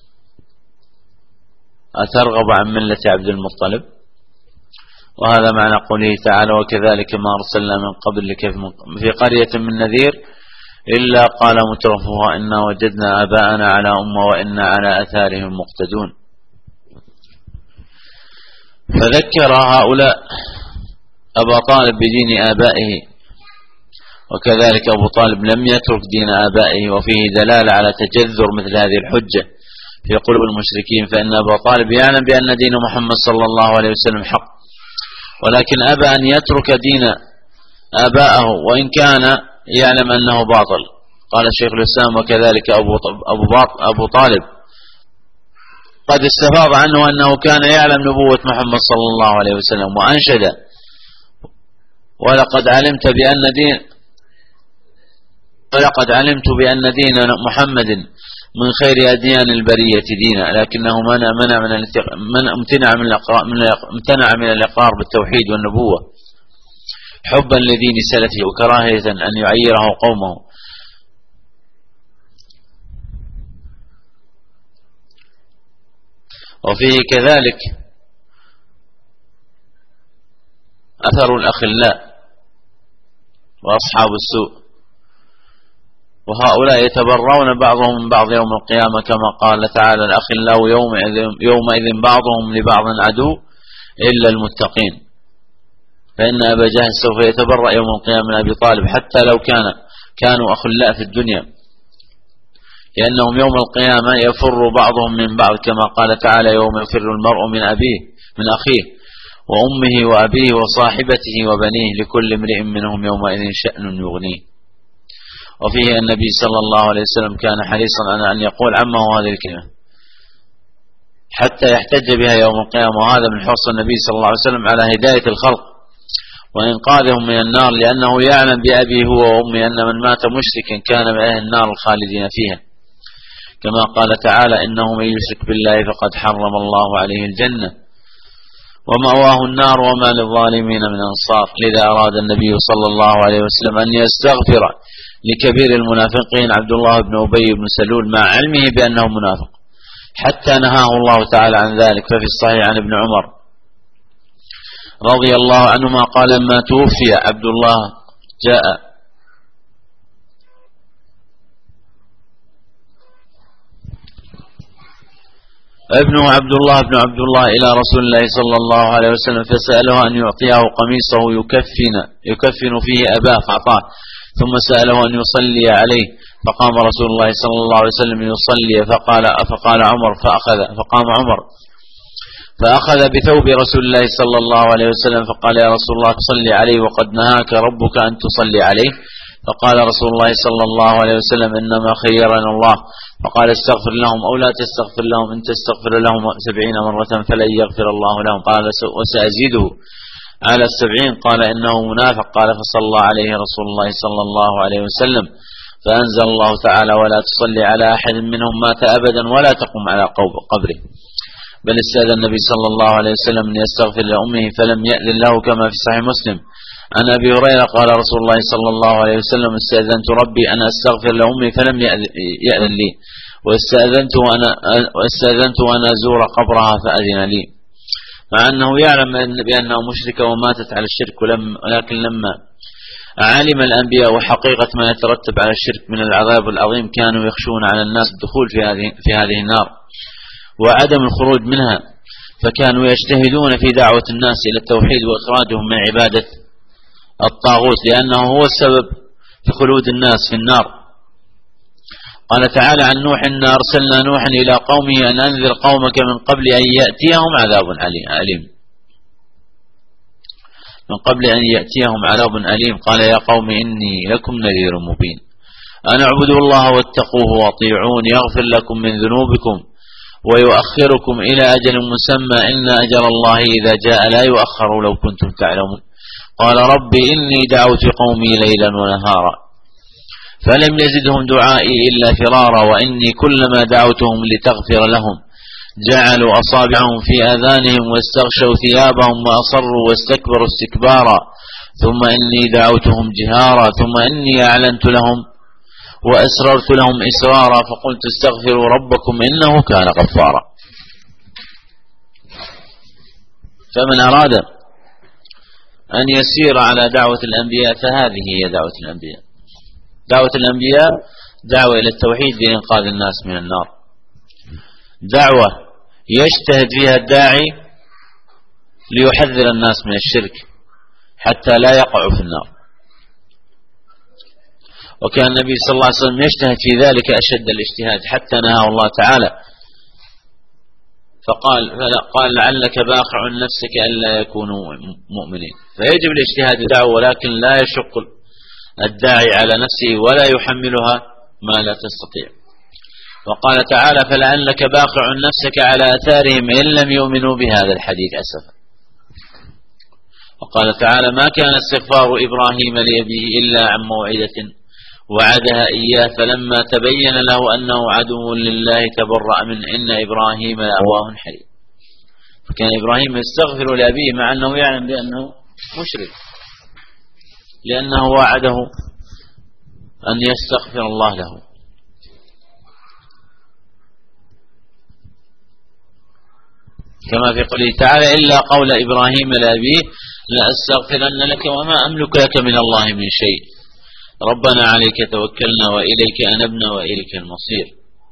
أترغب عن ملة عبد المطلب؟ وهذا معنى قوله تعالى: وكذلك ما أرسلنا من قبلك في قرية من نذير إلا قال مترفوها إنا وجدنا آباءنا على أمة وإنا على أثارهم مقتدون. فذكر هؤلاء أبا طالب بدين آبائه، وكذلك أبو طالب لم يترك دين آبائه، وفيه دلالة على تجذر مثل هذه الحجة في قلوب المشركين، فإن أبا طالب يعلم بأن دين محمد صلى الله عليه وسلم حق، ولكن أبى أن يترك دين آبائه وإن كان يعلم أنه باطل. قال الشيخ الإسلام: وكذلك أبو طالب قد استفاض عنه أنه كان يعلم نبوة محمد صلى الله عليه وسلم، وأنشد: ولقد علمت بأن دين محمد من خير أديان البرية دينا، لكنه امتنع من الإقرار بالتوحيد والنبوة حبا لدين سلفه وكراهية أن يعيره قومه. وفيه كذلك أثر الأخلاء وأصحاب السوء، وهؤلاء يتبرون بعضهم من بعض يوم القيامة، كما قال تعالى: الأخلاء يومئذ بعضهم لبعض عدو إلا المتقين. فإن أبا جهل سوف يتبرأ يوم القيامة من أبي طالب حتى لو كانوا أخلاء في الدنيا، لأنهم يوم القيامة يفر بعضهم من بعض، كما قال تعالى: يوم يفر المرء من أخيه وأمه وأبيه وصاحبته وبنيه لكل امرئ منهم يومئذ شأن يغنيه. وفيه النبي صلى الله عليه وسلم كان حريصا على أن يقول عمه هذه الكلمة حتى يحتج بها يوم القيامة، وهذا من حرص النبي صلى الله عليه وسلم على هداية الخلق وإنقاذهم من النار، لأنه يعلم بأبيه هو وأمه أن من مات مشركا كان من أهل النار الخالدين فيها، كما قال تعالى: إنه من يشرك بالله فقد حرم الله عليه الجنة ومأواه النار وما للظالمين من أنصار. لذا أراد النبي صلى الله عليه وسلم أن يستغفر لكبير المنافقين عبد الله بن أبي بن سلول مع علمه بأنه منافق، حتى نهاه الله تعالى عن ذلك. ففي الصحيح عن ابن عمر رضي الله عنهما قال: لما توفي عبد الله جاء ابنه عبد الله إلى رسول الله صلى الله عليه وسلم، فسأله أن يعطيه قميصه يكفن فيه أباه فأعطاه، ثم سأله أن يصلي عليه، فقام رسول الله صلى الله عليه وسلم يصلي، فقام عمر فأخذ بثوب رسول الله صلى الله عليه وسلم، فقال: يا رسول الله تصلي عليه وقد نهاك ربك أن تصلي عليه. فقال رسول الله صلى الله عليه وسلم: إنما خيرنا الله، فقال: استغفر لهم أو لا تستغفر لهم، إن تستغفر لهم 70 مرة فلن يغفر الله لهم. قال: وسأزيده على 70. قال: إنه منافق. قال: فصلى عليه رسول الله صلى الله عليه وسلم، فأنزل الله تعالى: ولا تصلي على أحد منهم مات أبدا ولا تقم على قبره. بل استأذن النبي صلى الله عليه وسلم أن يستغفر لأمه فلم يأذن له، كما في صحيح مسلم عن أبي هريرة قال رسول الله صلى الله عليه وسلم: استأذنت ربي أن أستغفر لأمي فلم يأذن لي، واستأذنت أن أزور قبرها فأذن لي، مع أنه يعلم بأنها مشركة وماتت على الشرك. ولكن لما علم الأنبياء وحقيقة ما يترتب على الشرك من العذاب العظيم كانوا يخشون على الناس الدخول في هذه النار وعدم الخروج منها، فكانوا يجتهدون في دعوة الناس إلى التوحيد وإخراجهم من عبادة الطاغوت، لأنه هو السبب في خلود الناس في النار. قال تعالى عن نوح: إنا أرسلنا نوحا إلى قومه أن أنذر قومك من قبل أن يأتيهم عذاب أليم. من قبل أن يأتيهم عذاب أليم. قال: يا قوم إني لكم نذير مبين، أن اعبدوا الله واتقوه واطيعون يغفر لكم من ذنوبكم ويؤخركم إلى أجل مسمى، إن أجل الله إذا جاء لا يؤخر لو كنتم تعلمون. قال: رب إني دعوت قومي ليلا ونهارا فلم يزدهم دعائي إلا فرارا، وإني كلما دعوتهم لتغفر لهم جعلوا أصابعهم في آذانهم واستغشوا ثيابهم وأصروا واستكبروا استكبارا، ثم إني دعوتهم جهارا، ثم إني أعلنت لهم وأسررت لهم إسرارا، فقلت استغفروا ربكم إنه كان غفارا. فمن أراد أن يسير على دعوة الأنبياء فهذه هي دعوة الأنبياء. دعوة الأنبياء دعوة إلى التوحيد لإنقاذ الناس من النار، دعوة يجتهد فيها الداعي ليحذر الناس من الشرك، حتى لا يقع في النار. وكان النبي صلى الله عليه وسلم يجتهد في ذلك أشد الاجتهاد حتى نهى الله تعالى، قال لعلك باخع نفسك ألا يكونوا مؤمنين. فيجب الاجتهاد الدعوة، ولكن لا يشق الداعي على نفسه ولا يحملها ما لا تستطيع. وقال تعالى فلعلك باخع نفسك على آثارهم إن لم يؤمنوا بهذا الحديث أسفا. وقال تعالى ما كان استغفار إبراهيم لأبيه إلا عن موعدة وعدها إياه فلما تبين له أنه عدو لله تبرأ منه إن إبراهيم لأواه حليم. فكان إبراهيم يستغفر لأبيه مع أنه يعلم بأنه مشرك، لأنه وعده أن يستغفر الله له. كما في قوله تعالى إلا قول إبراهيم لأبيه لأستغفرن لك وما أملك لك من الله من شيء ربنا عليك توكلنا وإليك أنبنا وإليك المصير.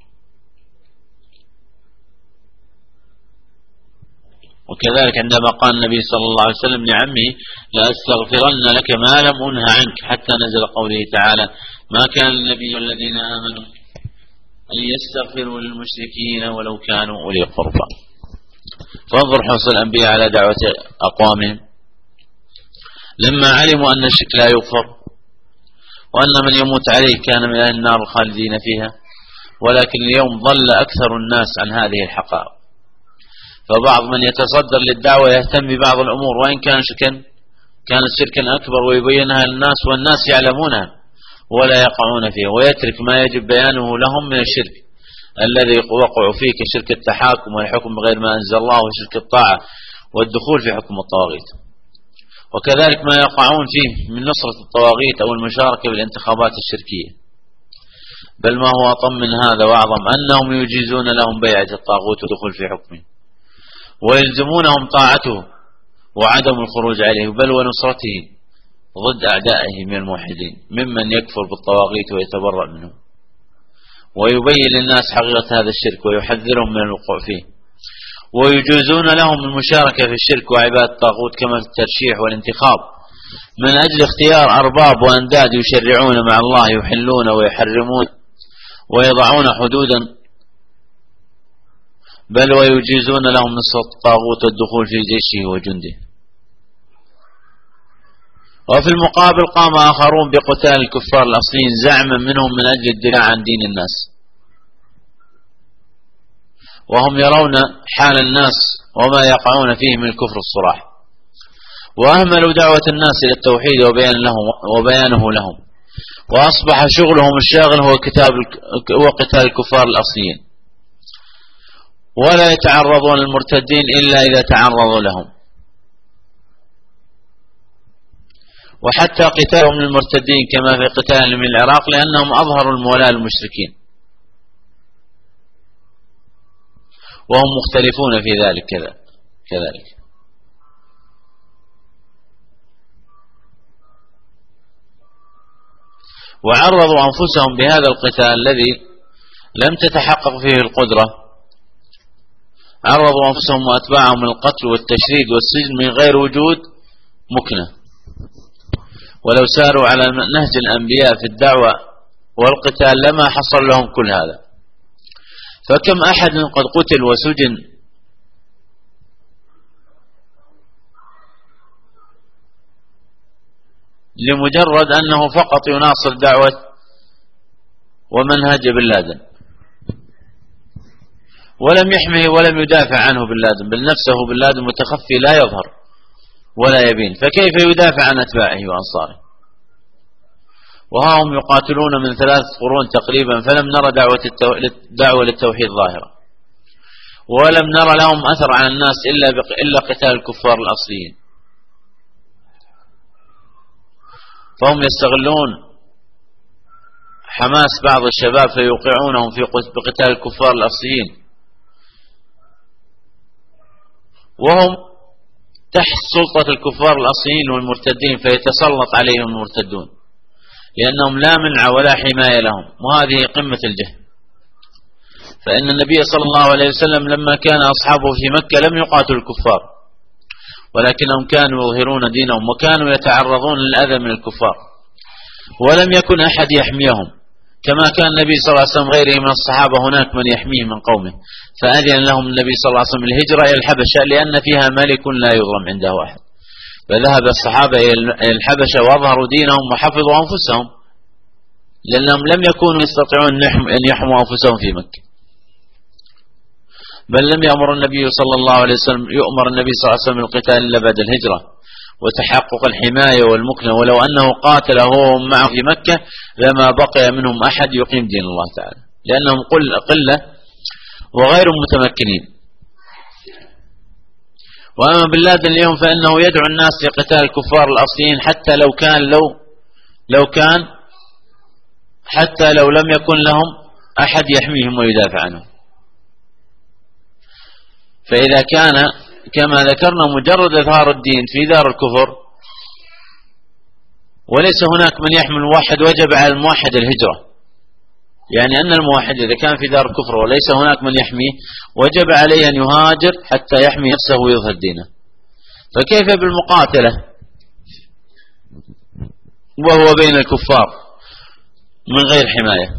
وكذلك عندما قال النبي صلى الله عليه وسلم لعمه لأستغفرن لك ما لم أنه عنك، حتى نزل قوله تعالى ما كان النبي الذين آمنوا أن يستغفروا للمشركين ولو كانوا أولي قربى. فانظر حرص الأنبياء على دعوة أقوامهم لما علموا أن الشرك لا يغفر وأن من يموت عليه كان من أهل النار الخالدين فيها. ولكن اليوم ضل أكثر الناس عن هذه الحقائق، فبعض من يتصدر للدعوة يهتم ببعض الأمور وإن كانت شركا أكبر ويبينها للناس والناس يعلمونها ولا يقعون فيها، ويترك ما يجب بيانه لهم من الشرك الذي وقعوا فيه كشرك التحاكم والحكم بغير ما أنزل الله وشرك الطاعة والدخول في حكم الطواغيت. وكذلك ما يقعون فيه من نصرة الطواغيت أو المشاركة بالانتخابات الشركية. بل ما هو أطم من هذا وأعظم أنهم يجيزون لهم بيعة الطاغوت والدخول في حكمه ويلزمونهم طاعته وعدم الخروج عليه بل ونصرته ضد أعدائه من الموحدين ممن يكفر بالطواغيت ويتبرأ منه، ويبين للناس حقيقة هذا الشرك ويحذرهم من الوقوع فيه، ويجوزون لهم المشاركة في الشرك وعبادة الطاغوت كما في الترشيح والانتخاب من أجل اختيار أرباب وأنداد يشرعون مع الله يحلون ويحرمون ويضعون حدودا، بل ويجيزون لهم نصرة الطاغوت والدخول في جيشه وجنده. وفي المقابل قام آخرون بقتال الكفار الأصليين زعما منهم من أجل الدفاع عن دين الناس، وهم يرون حال الناس وما يقعون فيه من الكفر الصراح، وأهملوا دعوة الناس إلى التوحيد وبيانه لهم، وأصبح شغلهم الشاغل هو قتال الكفار الأصليين، ولا يتعرضون للمرتدين إلا إذا تعرضوا لهم. وحتى قتالهم للمرتدين كما في قتالهم من العراق لأنهم أظهروا المولاة للمشركين، وهم مختلفون في ذلك كذلك. وعرضوا أنفسهم بهذا القتال الذي لم تتحقق فيه القدرة، عرضوا أنفسهم وأتباعهم القتل والتشريد والسجن من غير وجود مكنة. ولو ساروا على نهج الأنبياء في الدعوة والقتال لما حصل لهم كل هذا. فكم أحد قد قتل وسجن لمجرد أنه فقط يناصر دعوة ومنهج بن لادن، ولم يحمه ولم يدافع عنه بن لادن، بل نفسه بن لادن متخفي لا يظهر ولا يبين، فكيف يدافع عن أتباعه وأنصاره؟ وها هم يقاتلون من 3 قرون تقريبا فلم نرى دعوة للتوحيد ظاهرة، ولم نرى لهم أثر على الناس إلا قتال الكفار الأصليين. فهم يستغلون حماس بعض الشباب فيوقعونهم بقتال الكفار الأصليين، وهم تحت سلطة الكفار الأصليين والمرتدين فيتسلط عليهم المرتدون لأنهم لا منع ولا حماية لهم، وهذه قمة الجهل. فإن النبي صلى الله عليه وسلم لما كان أصحابه في مكة لم يقاتلوا الكفار ولكنهم كانوا يظهرون دينهم وكانوا يتعرضون للأذى من الكفار، ولم يكن أحد يحميهم، كما كان النبي صلى الله عليه وسلم غيره من الصحابة هناك من يحميه من قومه، فأذن لهم النبي صلى الله عليه وسلم الهجرة إلى الحبشة لأن فيها ملك لا يظلم عنده أحد، فذهب الصحابة إلى الحبشة وأظهروا دينهم وحفظوا أنفسهم، لأنهم لم يكونوا يستطيعون أن يحموا أنفسهم في مكة. بل لم يأمر النبي صلى الله عليه وسلم صلى الله عليه وسلم القتال إلا بعد الهجرة وتحقق الحماية والمكنة، ولو أنه قاتل هو معه في مكة لما بقي منهم أحد يقيم دين الله تعالى، لأنهم قلة وغير متمكنين. وأما بن لادن اليوم فإنه يدعو الناس لقتال الكفار الأصليين حتى لو لم يكن لهم أحد يحميهم ويدافع عنهم. فإذا كان كما ذكرنا مجرد إظهار الدين في دار الكفر وليس هناك من يحمي الموحد، وجب على الموحد الهجرة، يعني أن الموحد إذا كان في دار الكفر وليس هناك من يحميه وجب عليه أن يهاجر حتى يحمي نفسه ويظهر دينه. فكيف بالمقاتلة وهو بين الكفار من غير حماية؟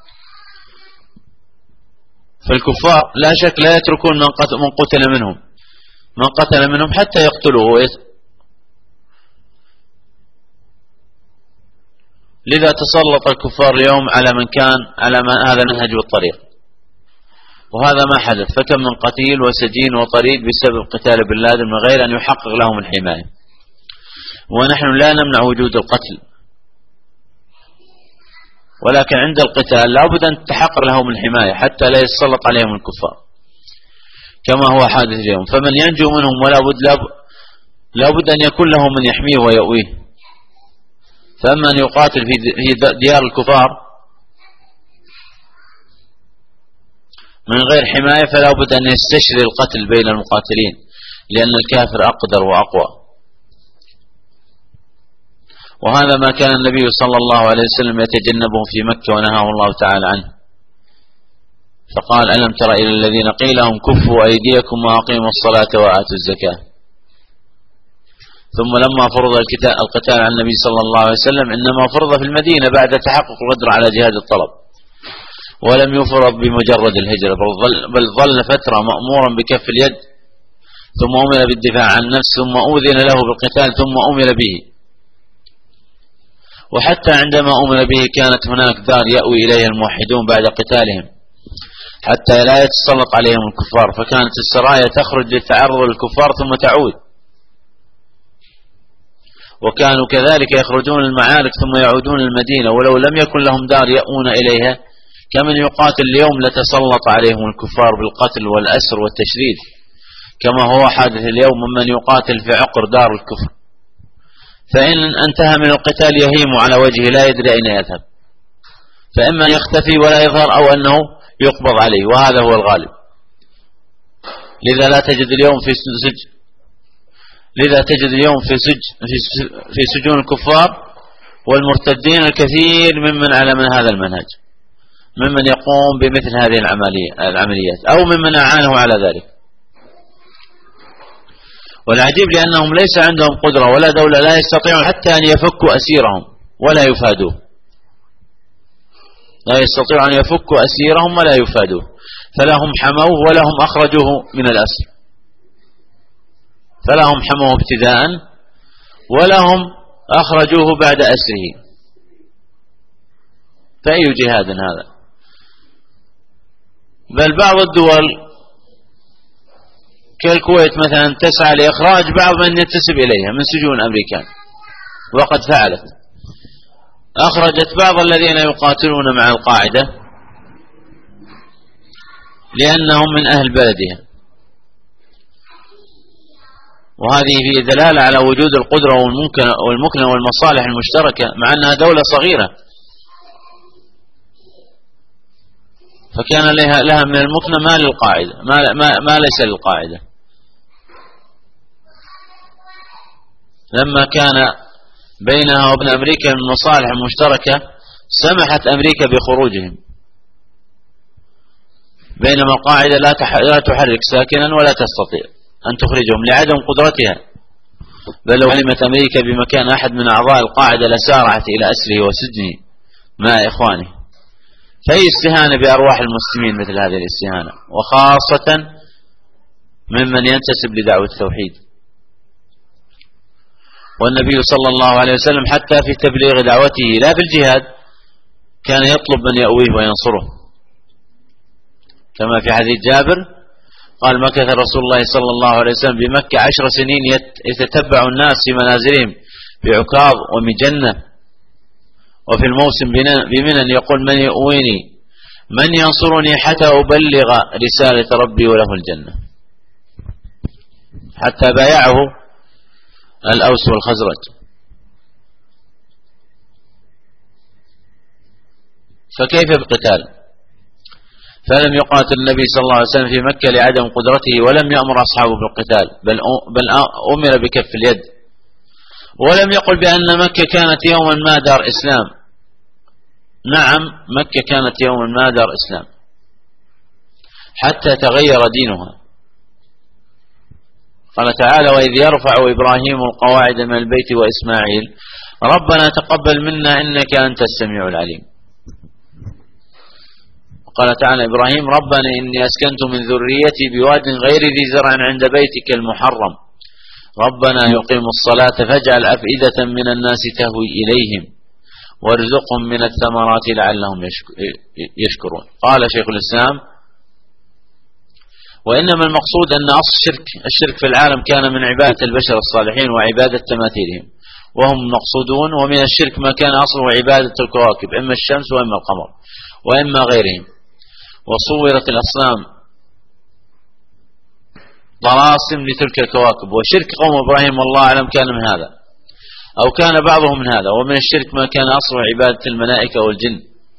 فالكفار لا شك لا يتركون من قتل منهم حتى يقتلوه. لذا تسلط الكفار اليوم على من كان على هذا النهج والطريق، وهذا ما حدث، فكم من قتيل وسجين وطريد بسبب قتال بن لادن من غير أن يحقق لهم الحماية. ونحن لا نمنع وجود القتل، ولكن عند القتال لا بد أن تتحقق لهم الحماية حتى لا يتسلط عليهم الكفار كما هو حادث اليوم. فمن ينجو منهم لا بد أن يكون له من يحميه ويؤويه. فأما أن يقاتل في ديار الكفار من غير حماية فلا بد أن يستشري القتل بين المقاتلين، لأن الكافر أقدر وأقوى. وهذا ما كان النبي صلى الله عليه وسلم يتجنبه في مكة ونهاه الله تعالى عنه، فقال: ألم تر إلى الذين قيل لهم كفوا أيديكم وأقيموا الصلاة وآتوا الزكاة. ثم لما فرض القتال على النبي صلى الله عليه وسلم إنما فرض في المدينة بعد تحقق القدرة على جهاد الطلب، ولم يفرض بمجرد الهجرة، بل ظل فترة مأمورا بكف اليد، ثم أمر بالدفاع عن النفس، ثم أذن له بالقتال، ثم أمر به. وحتى عندما أمر به كانت هناك دار يأوي إليها الموحدون بعد قتالهم حتى لا يتسلط عليهم الكفار، فكانت السرايا تخرج للتعرض للكفار ثم تعود، وكانوا كذلك يخرجون المعارك ثم يعودون المدينة، ولو لم يكن لهم دار يأوون إليها كمن يقاتل اليوم لتسلط عليهم الكفار بالقتل والأسر والتشريد، كما هو حادث اليوم ممن يقاتل في عقر دار الكفر، فإن انتهى من القتال يهيم على وجهه لا يدري أين يذهب، فإما يختفي ولا يظهر أو أنه يقبض عليه، وهذا هو الغالب. لذا تجد اليوم في سجون الكفار والمرتدين الكثير ممن على من هذا المنهج، ممن يقوم بمثل هذه العمليات أو ممن أعانه على ذلك. والعجيب لأنهم ليس عندهم قدرة ولا دولة، لا يستطيعون حتى أن يفكوا أسيرهم ولا يفادوه، لا يستطيعون أن يفكوا أسيرهم ولا يفادوه، فلهم حموه ولهم أخرجوه من الأسر، فلهم حموه ابتداء ولهم أخرجوه بعد أسره، فأي جهاد هذا؟ بل بعض الدول كالكويت مثلا تسعى لإخراج بعض من ينتسب إليها من سجون أمريكان، وقد فعلت، أخرجت بعض الذين يقاتلون مع القاعدة لأنهم من أهل بلدها، وهذه فيه دلالة على وجود القدرة والمكنة والمصالح المشتركة مع أنها دولة صغيرة، فكان لها من المكنة ما للقاعدة، ما ليس للقاعدة. لما كان بينها وبين أمريكا من مصالح مشتركة سمحت أمريكا بخروجهم، بينما القاعدة لا تحرك ساكنا ولا تستطيع أن تخرجهم لعدم قدرتها بل لو علمت أمريكا بمكان أحد من أعضاء القاعدة لسارعت إلى أسره وسجنه مع إخوانه. فأي استهانة بأرواح المسلمين مثل هذه الاستهانة، وخاصة ممن ينتسب لدعوة التوحيد. والنبي صلى الله عليه وسلم حتى في تبليغ دعوته لا في الجهاد كان يطلب من يأويه وينصره، كما في حديث جابر قال: مكث رسول الله صلى الله عليه وسلم بمكة 10 سنين يتتبع الناس في منازلهم بعكاظ ومجنة، وفي الموسم بمنى يقول: من يؤويني، من ينصرني حتى أبلغ رسالة ربي وله الجنة، حتى بايعه الأوس والخزرج. فكيف بالقتال؟ فلم يقاتل النبي صلى الله عليه وسلم في مكة لعدم قدرته، ولم يأمر أصحابه بالقتال، بل أمر بكف اليد. ولم يقل بأن مكة كانت يوما ما دار إسلام. نعم، مكة كانت يوما ما دار إسلام حتى تغير دينها. قال تعالى: وإذ يرفع إبراهيم القواعد من البيت وإسماعيل ربنا تقبل منا إنك أنت السميع العليم. قال تعالى: إبراهيم ربنا إني أسكنت من ذريتي بواد غير ذي زرع عند بيتك المحرم ربنا يقيم الصلاة فاجعل أفئدة من الناس تهوي إليهم وارزقهم من الثمرات لعلهم يشكرون. قال شيخ الإسلام: وإنما المقصود أن أصل الشرك في العالم كان من عبادة البشر الصالحين وعبادة تماثيلهم، وهم مقصودون. ومن الشرك ما كان أصله عبادة الكواكب، إما الشمس وإما القمر وإما غيرهم، وصورت الأصنام طلاسم لتلك الكواكب. وشرك قوم إبراهيم والله أعلم كان من هذا، أو كان بعضهم من هذا. ومن الشرك ما كان أصله عبادة الملائكة والجن،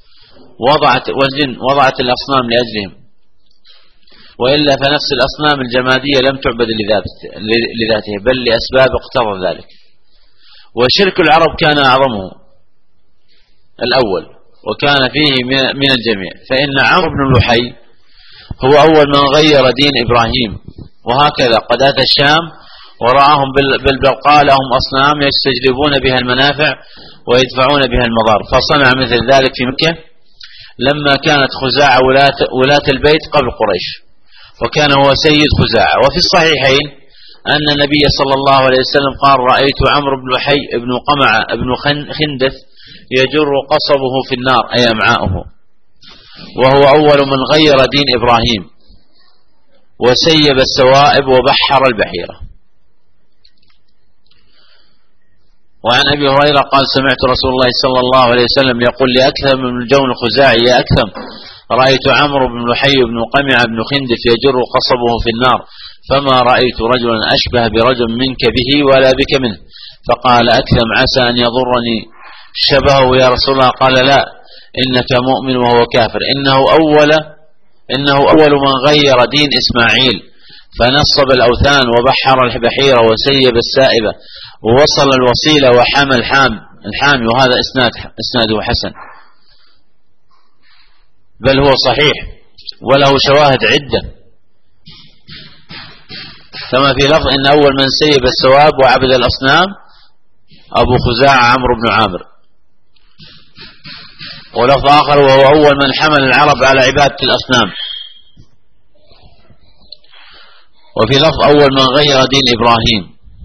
وضعت الأصنام لأجلهم، وإلا فنفس الأصنام الجمادية لم تعبد لذاته بل لأسباب اقتضى ذلك. وشرك العرب كان أعظمه الأول، وكان فيه من الجميع. فإن عمرو بن لحي هو أول من غير دين إبراهيم، وهكذا قد أتى الشام ورآهم بالبقاء لهم أصنام يستجلبون بها المنافع ويدفعون بها المضار، فصنع مثل ذلك في مكة لما كانت خزاعة ولاة البيت قبل قريش، وكان هو سيد خزاعة. وفي الصحيحين أن النبي صلى الله عليه وسلم قال: رأيت عمرو بن لحي ابن قمعة ابن خندث يجر قصبه في النار، أي أمعاؤه، وهو أول من غير دين إبراهيم وسيب السوائب وبحر البحيرة. وعن أبي هريرة قال: سمعت رسول الله صلى الله عليه وسلم يقول لأكثم من الجون الخزاعي: يا أكثم، رأيت عمرو بن لحي بن قمعة بن خندث يجر قصبه في النار، فما رأيت رجلا أشبه برجل منك به ولا بك منه. فقال أكثم: عسى أن يضرني شبهه يا رسول الله. قال: لا، إنك مؤمن وهو كافر. إنه أول من غير دين إسماعيل، فنصب الأوثان وبحر البحيرة وسيب السائبة ووصل الوصيلة وحمى الحامي. وهذا إسناده حسن، بل هو صحيح وله شواهد عدة، كما في لفظ: إن أول من سيب السواب وعبد الأصنام أبو خزاعة عمرو بن عامر. ولفظ آخر: وهو أول من حمل العرب على عبادة الأصنام. وفي لفظ: أول من غير دين إبراهيم.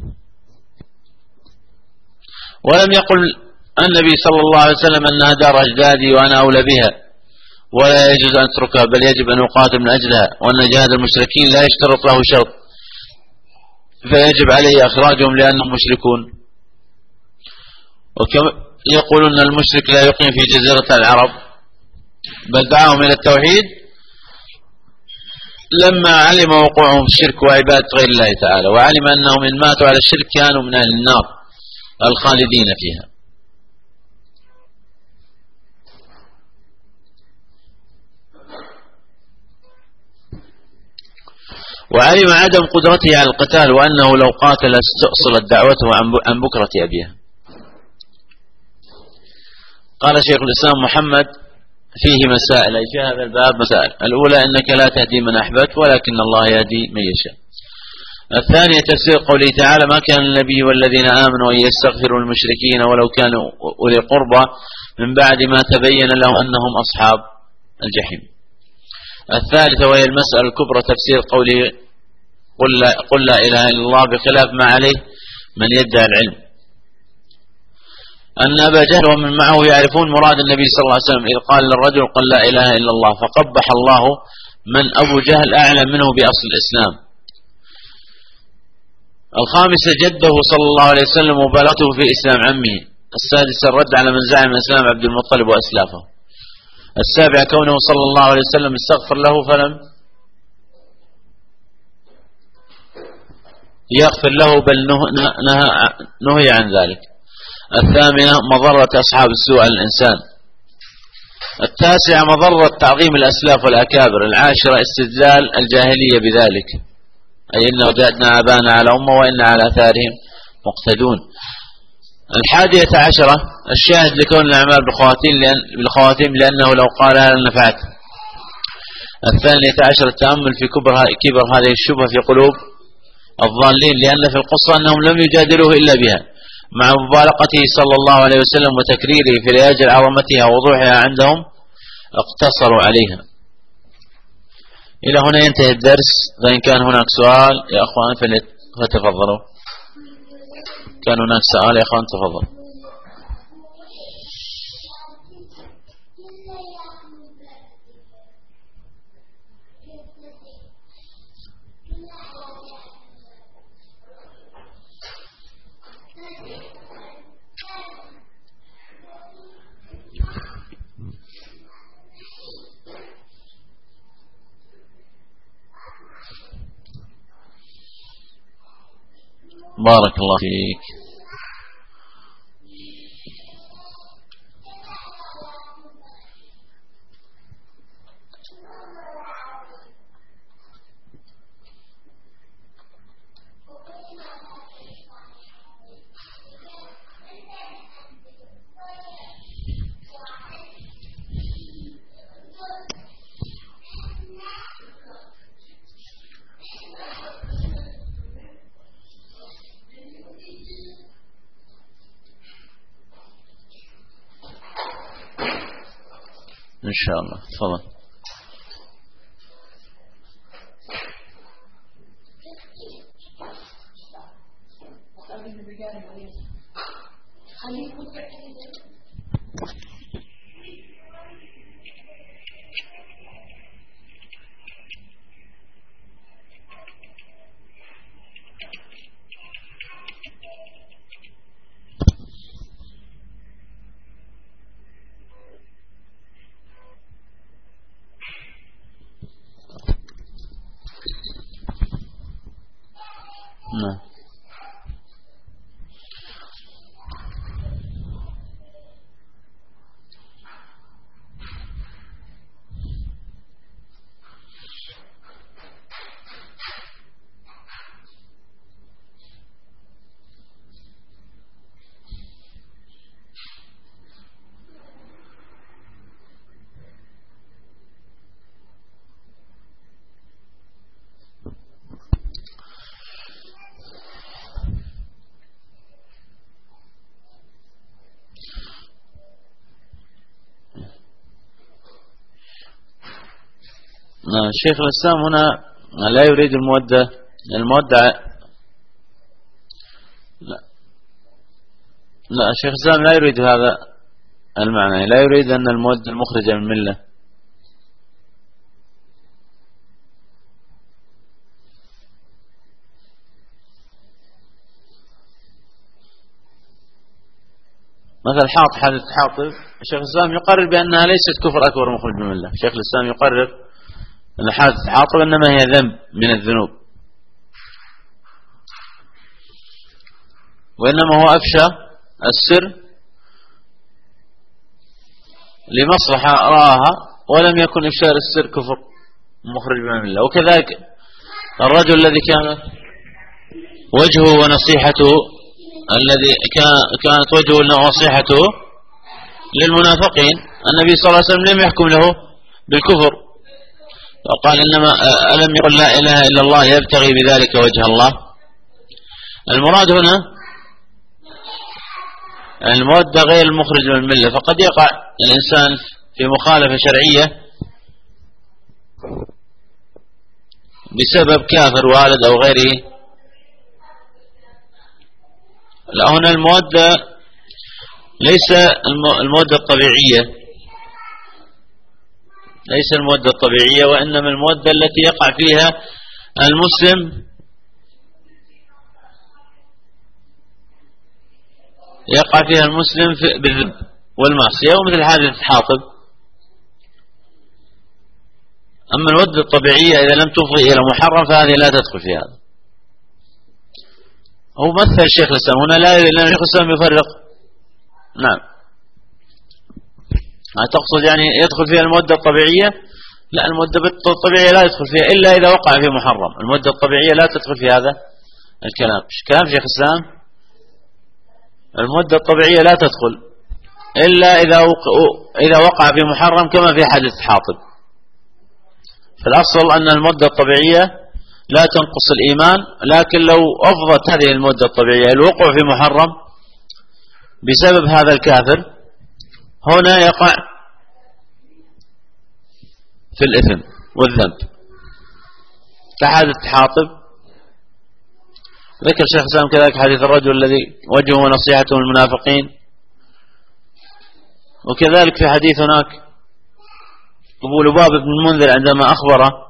ولم يقل النبي صلى الله عليه وسلم أنها دار أجدادي وأنا أولى بها ولا يجوز أن أتركها، بل يجب أن أقاتل من أجلها، وأن جهاد المشركين لا يشترط له شرط فيجب عليه إخراجهم لأنهم مشركون. وكما يقولون المشرك لا يقيم في جزيرة العرب، بل دعاهم إلى التوحيد لما علم وقوعهم في الشرك وعبادة غير الله تعالى، وعلم أنهم إن ماتوا على الشرك كانوا من أهل النار الخالدين فيها. وعلم عدم قدرته على القتال، وأنه لو قاتل استأصلت دعوته عن بكرة أبيها. قال شيخ الإسلام محمد: فيه مسائل، أي في هذا الباب مسائل. الأولى: إنك لا تهدي من أحببت ولكن الله يهدي من يشاء. الثانية تفسير قوله تعالى: ما كان النبي والذين آمنوا أن يستغفروا للمشركين ولو كانوا أولي قربى من بعد ما تبين لهم أنهم أصحاب الجحيم. الثالثة وهي المسألة الكبرى تفسير قوله: قل لا إله إلا الله، بخلاف ما عليه من يدعي العلم، أن أبا جهل ومن معه يعرفون مراد النبي صلى الله عليه وسلم إذ قال للرجل: قل لا إله إلا الله، فقبح الله من أبو جهل أعلم منه بأصل الإسلام. الخامسة جده صلى الله عليه وسلم ومبالغته في إسلام عمه. السادسة الرد على من زعم إسلام عبد المطلب وأسلافه. السابعة كونه صلى الله عليه وسلم استغفر له فلم يغفر له بل نهي عن ذلك. الثامنة مضرة أصحاب السوء على الإنسان. التاسعة مضرة تعظيم الأسلاف والأكابر. العاشرة استدلال الجاهلية بذلك، أي إن وجدنا آباءنا على أمة وإن على آثارهم مقتدون. الحادية عشرة الشاهد لكون الأعمال بالخواتيم لأنه لو قالها لنفعت. الثانية عشرة التأمل في كبر هذه الشبهة في قلوب الضالين، لأن في القصة أنهم لم يجادلوه إلا بها، مع مبالغته صلى الله عليه وسلم وتكريره في لأجل عظمتها ووضوحها عندهم اقتصروا عليها. إلى هنا ينتهي الدرس، فإن كان هناك سؤال يا أخوان فتفضلوا. كان هناك سؤال يا أخوان تفضل. بارك الله فيك. إن شاء الله تفضل. نعم. شيخ الإسلام هنا لا يريد المودة لا شيخ الإسلام لا يريد هذا المعنى، لا يريد أن المودة المخرجة من الملة. مثل حاطب شيخ الإسلام يقرر بأنها ليست كفر أكبر مخرج من الملة. شيخ الإسلام يقرر أن حادث حاطب إنما هي ذنب من الذنوب، وإنما هو أفشى السر لمصلحة رآها، ولم يكن إفشاء السر كفر مخرج من الملة. وكذلك الرجل الذي كان وجهه ونصيحته الذي كانت وجهه ونصيحته للمنافقين، النبي صلى الله عليه وسلم لم يحكم له بالكفر، وقال إنما ألم يقل لا إله إلا الله يبتغي بذلك وجه الله. المراد هنا المودة غير المخرج من الملة، فقد يقع الإنسان في مخالفة شرعية بسبب كافر والد أو غيره. لا، هنا المودة ليس المودة الطبيعية، ليس المودة الطبيعية، وإنما المودة التي يقع فيها المسلم بالذنب والمعصية، ومثل حادث حاطب. أما المودة الطبيعية إذا لم تفضي إلى محرم فهذه لا تدخل في هذا. هو مثل الشيخ الإسلام هنا، لا الشيخ الإسلام يفرق. نعم، تقصد يعني يدخل فيها المودة الطبيعية؟ لا، المودة الطبيعية لا يدخل فيها إلا إذا وقع في محرم. المودة الطبيعية لا تدخل في هذا الكلام. كلام شيخ الإسلام، المودة الطبيعية لا تدخل إلا إذا وقع في محرم، كما في حادث حاطب. فالأصل أن المودة الطبيعية لا تنقص الإيمان، لكن لو أفضت هذه المودة الطبيعية الوقوع في محرم بسبب هذا الكافر، هنا يقع في الإثم والذنب كحادث حاطب. ذكر شيخ الإسلام كذلك حديث الرجل الذي وجهه ونصيحته المنافقين، وكذلك في حديث هناك أبو لباب بن المنذر عندما أخبر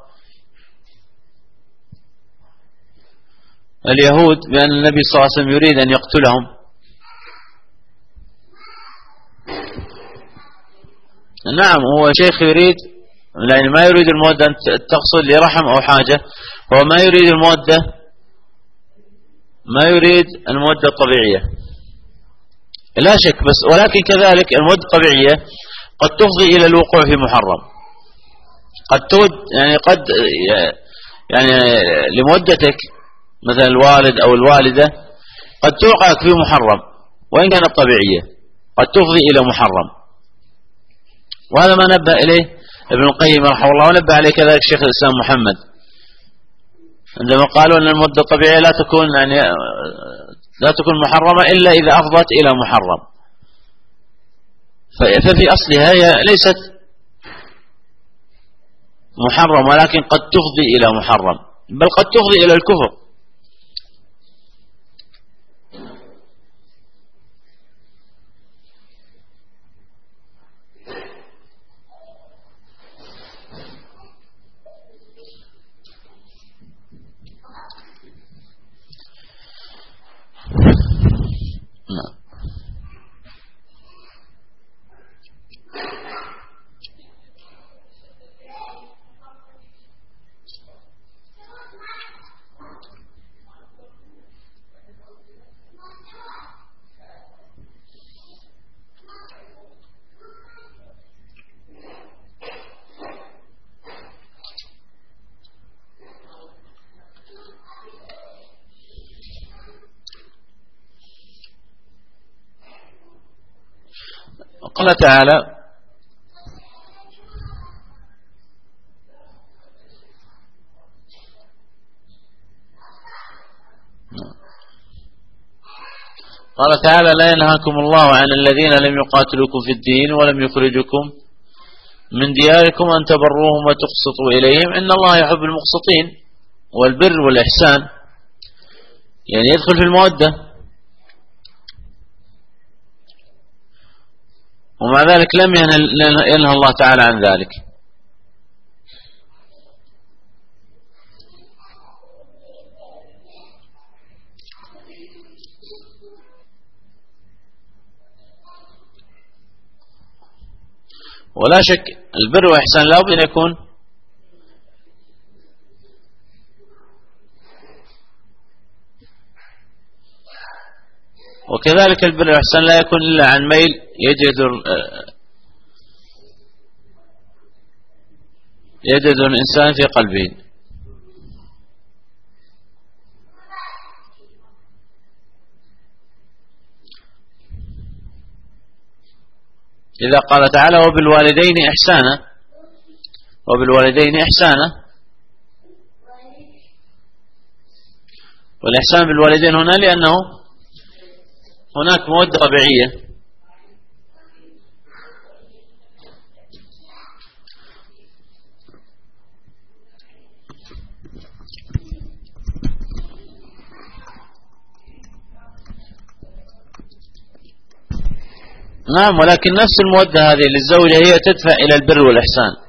اليهود بأن النبي صلى الله عليه وسلم يريد أن يقتلهم، نعم هو شيخ يريد، يعني ما يريد المودة أن تقصد لرحم أو حاجة، هو ما يريد المودة، ما يريد المودة الطبيعية لا شك، بس ولكن كذلك المودة الطبيعية قد تفضي إلى الوقوع في محرم. يعني لمودتك مثلا الوالد أو الوالدة قد توقعك في محرم، وإن كانت طبيعية قد تفضي إلى محرم. وهذا ما نبه إليه ابن القيم رحمه الله، ونبه عليه كذلك شيخ الإسلام محمد عندما قالوا أن المودة الطبيعية لا تكون محرمة إلا إذا أفضت إلى محرم. ففي أصلها هي ليست محرم، ولكن قد تفضي إلى محرم، بل قد تفضي إلى الكفر. قال تعالى: قال تعالى: لا ينهاكم الله عن الذين لم يقاتلوكم في الدين ولم يخرجكم من دياركم أن تبروهم وتقسطوا إليهم إن الله يحب المقسطين. والبر والإحسان يعني يدخل في المودة، ومع ذلك لم ينهى الله تعالى عن ذلك. ولا شك البر والإحسان لا بد أن يكون وكذلك البر والإحسان لا يكون إلا عن ميل يجد الإنسان في قلبه. إذا قال تعالى: وبالوالدين إحسانا، وبالوالدين إحسانا. والإحسان بالوالدين هنا لأنه هناك مودة طبيعية. نعم، ولكن نفس المودة هذه للزوجة هي تدفع إلى البر والإحسان.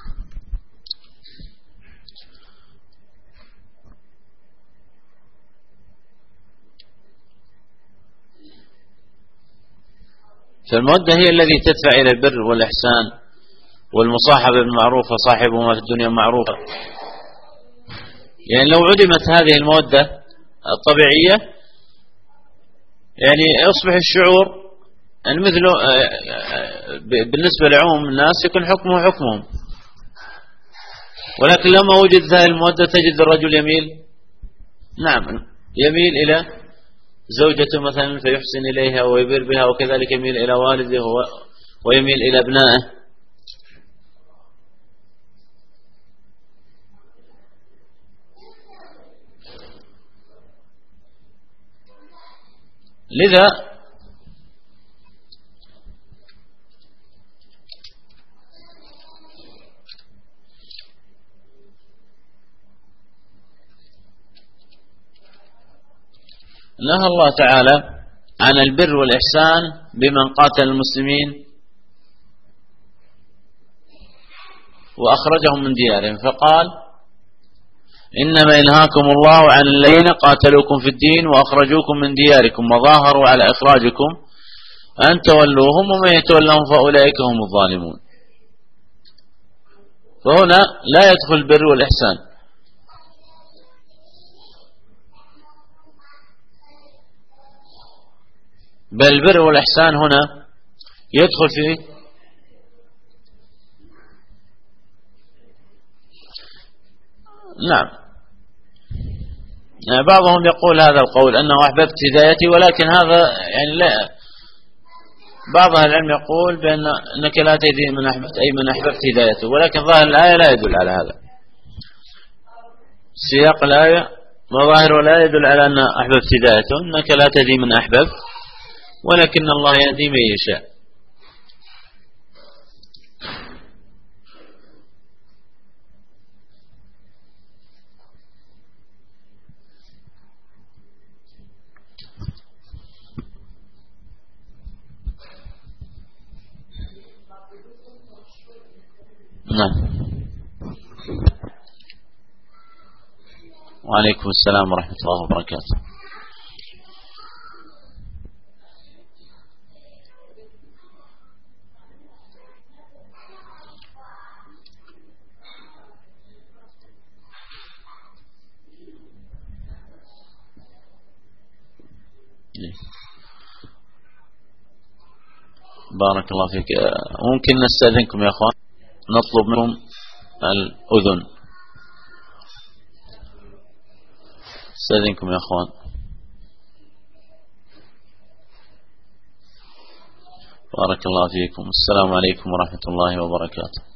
فالمودة هي التي تدفع إلى البر والإحسان والمصاحبة بالمعروف وصاحبه ما في الدنيا معروفة. يعني لو عدمت هذه المودة الطبيعية يعني يصبح الشعور يعني مثل بالنسبة لعموم الناس يكون حكمه حكمهم. ولكن لما وجد هذه المودة تجد الرجل يميل إلى زوجته مثلا فيحسن إليها ويبر بها، وكذلك يميل إلى والده ويميل إلى ابنائه. لذا نهى الله تعالى عن البر والإحسان بمن قاتل المسلمين وأخرجهم من ديارهم، فقال: إنما ينهاكم الله عن الذين قاتلوكم في الدين وأخرجوكم من دياركم وظاهروا على إخراجكم أن تولوهم ومن يتولهم فأولئك هم الظالمون. فهنا لا يدخل البر والإحسان، بل البر والإحسان هنا يدخل فيه بعضهم يقول هذا القول أنه أحببت هدايتي، ولكن هذا يعني لا. بعض أهل العلم يقول بأنك لا تهدي من أحببت أي من أحببت هدايته، ولكن ظاهر الآية لا يدل على هذا. سياق الآية وظاهره لا يدل على أن أحببت هدايته، أنك لا تهدي من أحببت ولكن الله يهدي من يشاء. نعم. وعليكم السلام ورحمة الله وبركاته. بارك الله فيك. ممكن نستأذنكم يا أخوان، نطلب منهم الأذن. استأذنكم يا أخوان. بارك الله فيكم. السلام عليكم ورحمة الله وبركاته.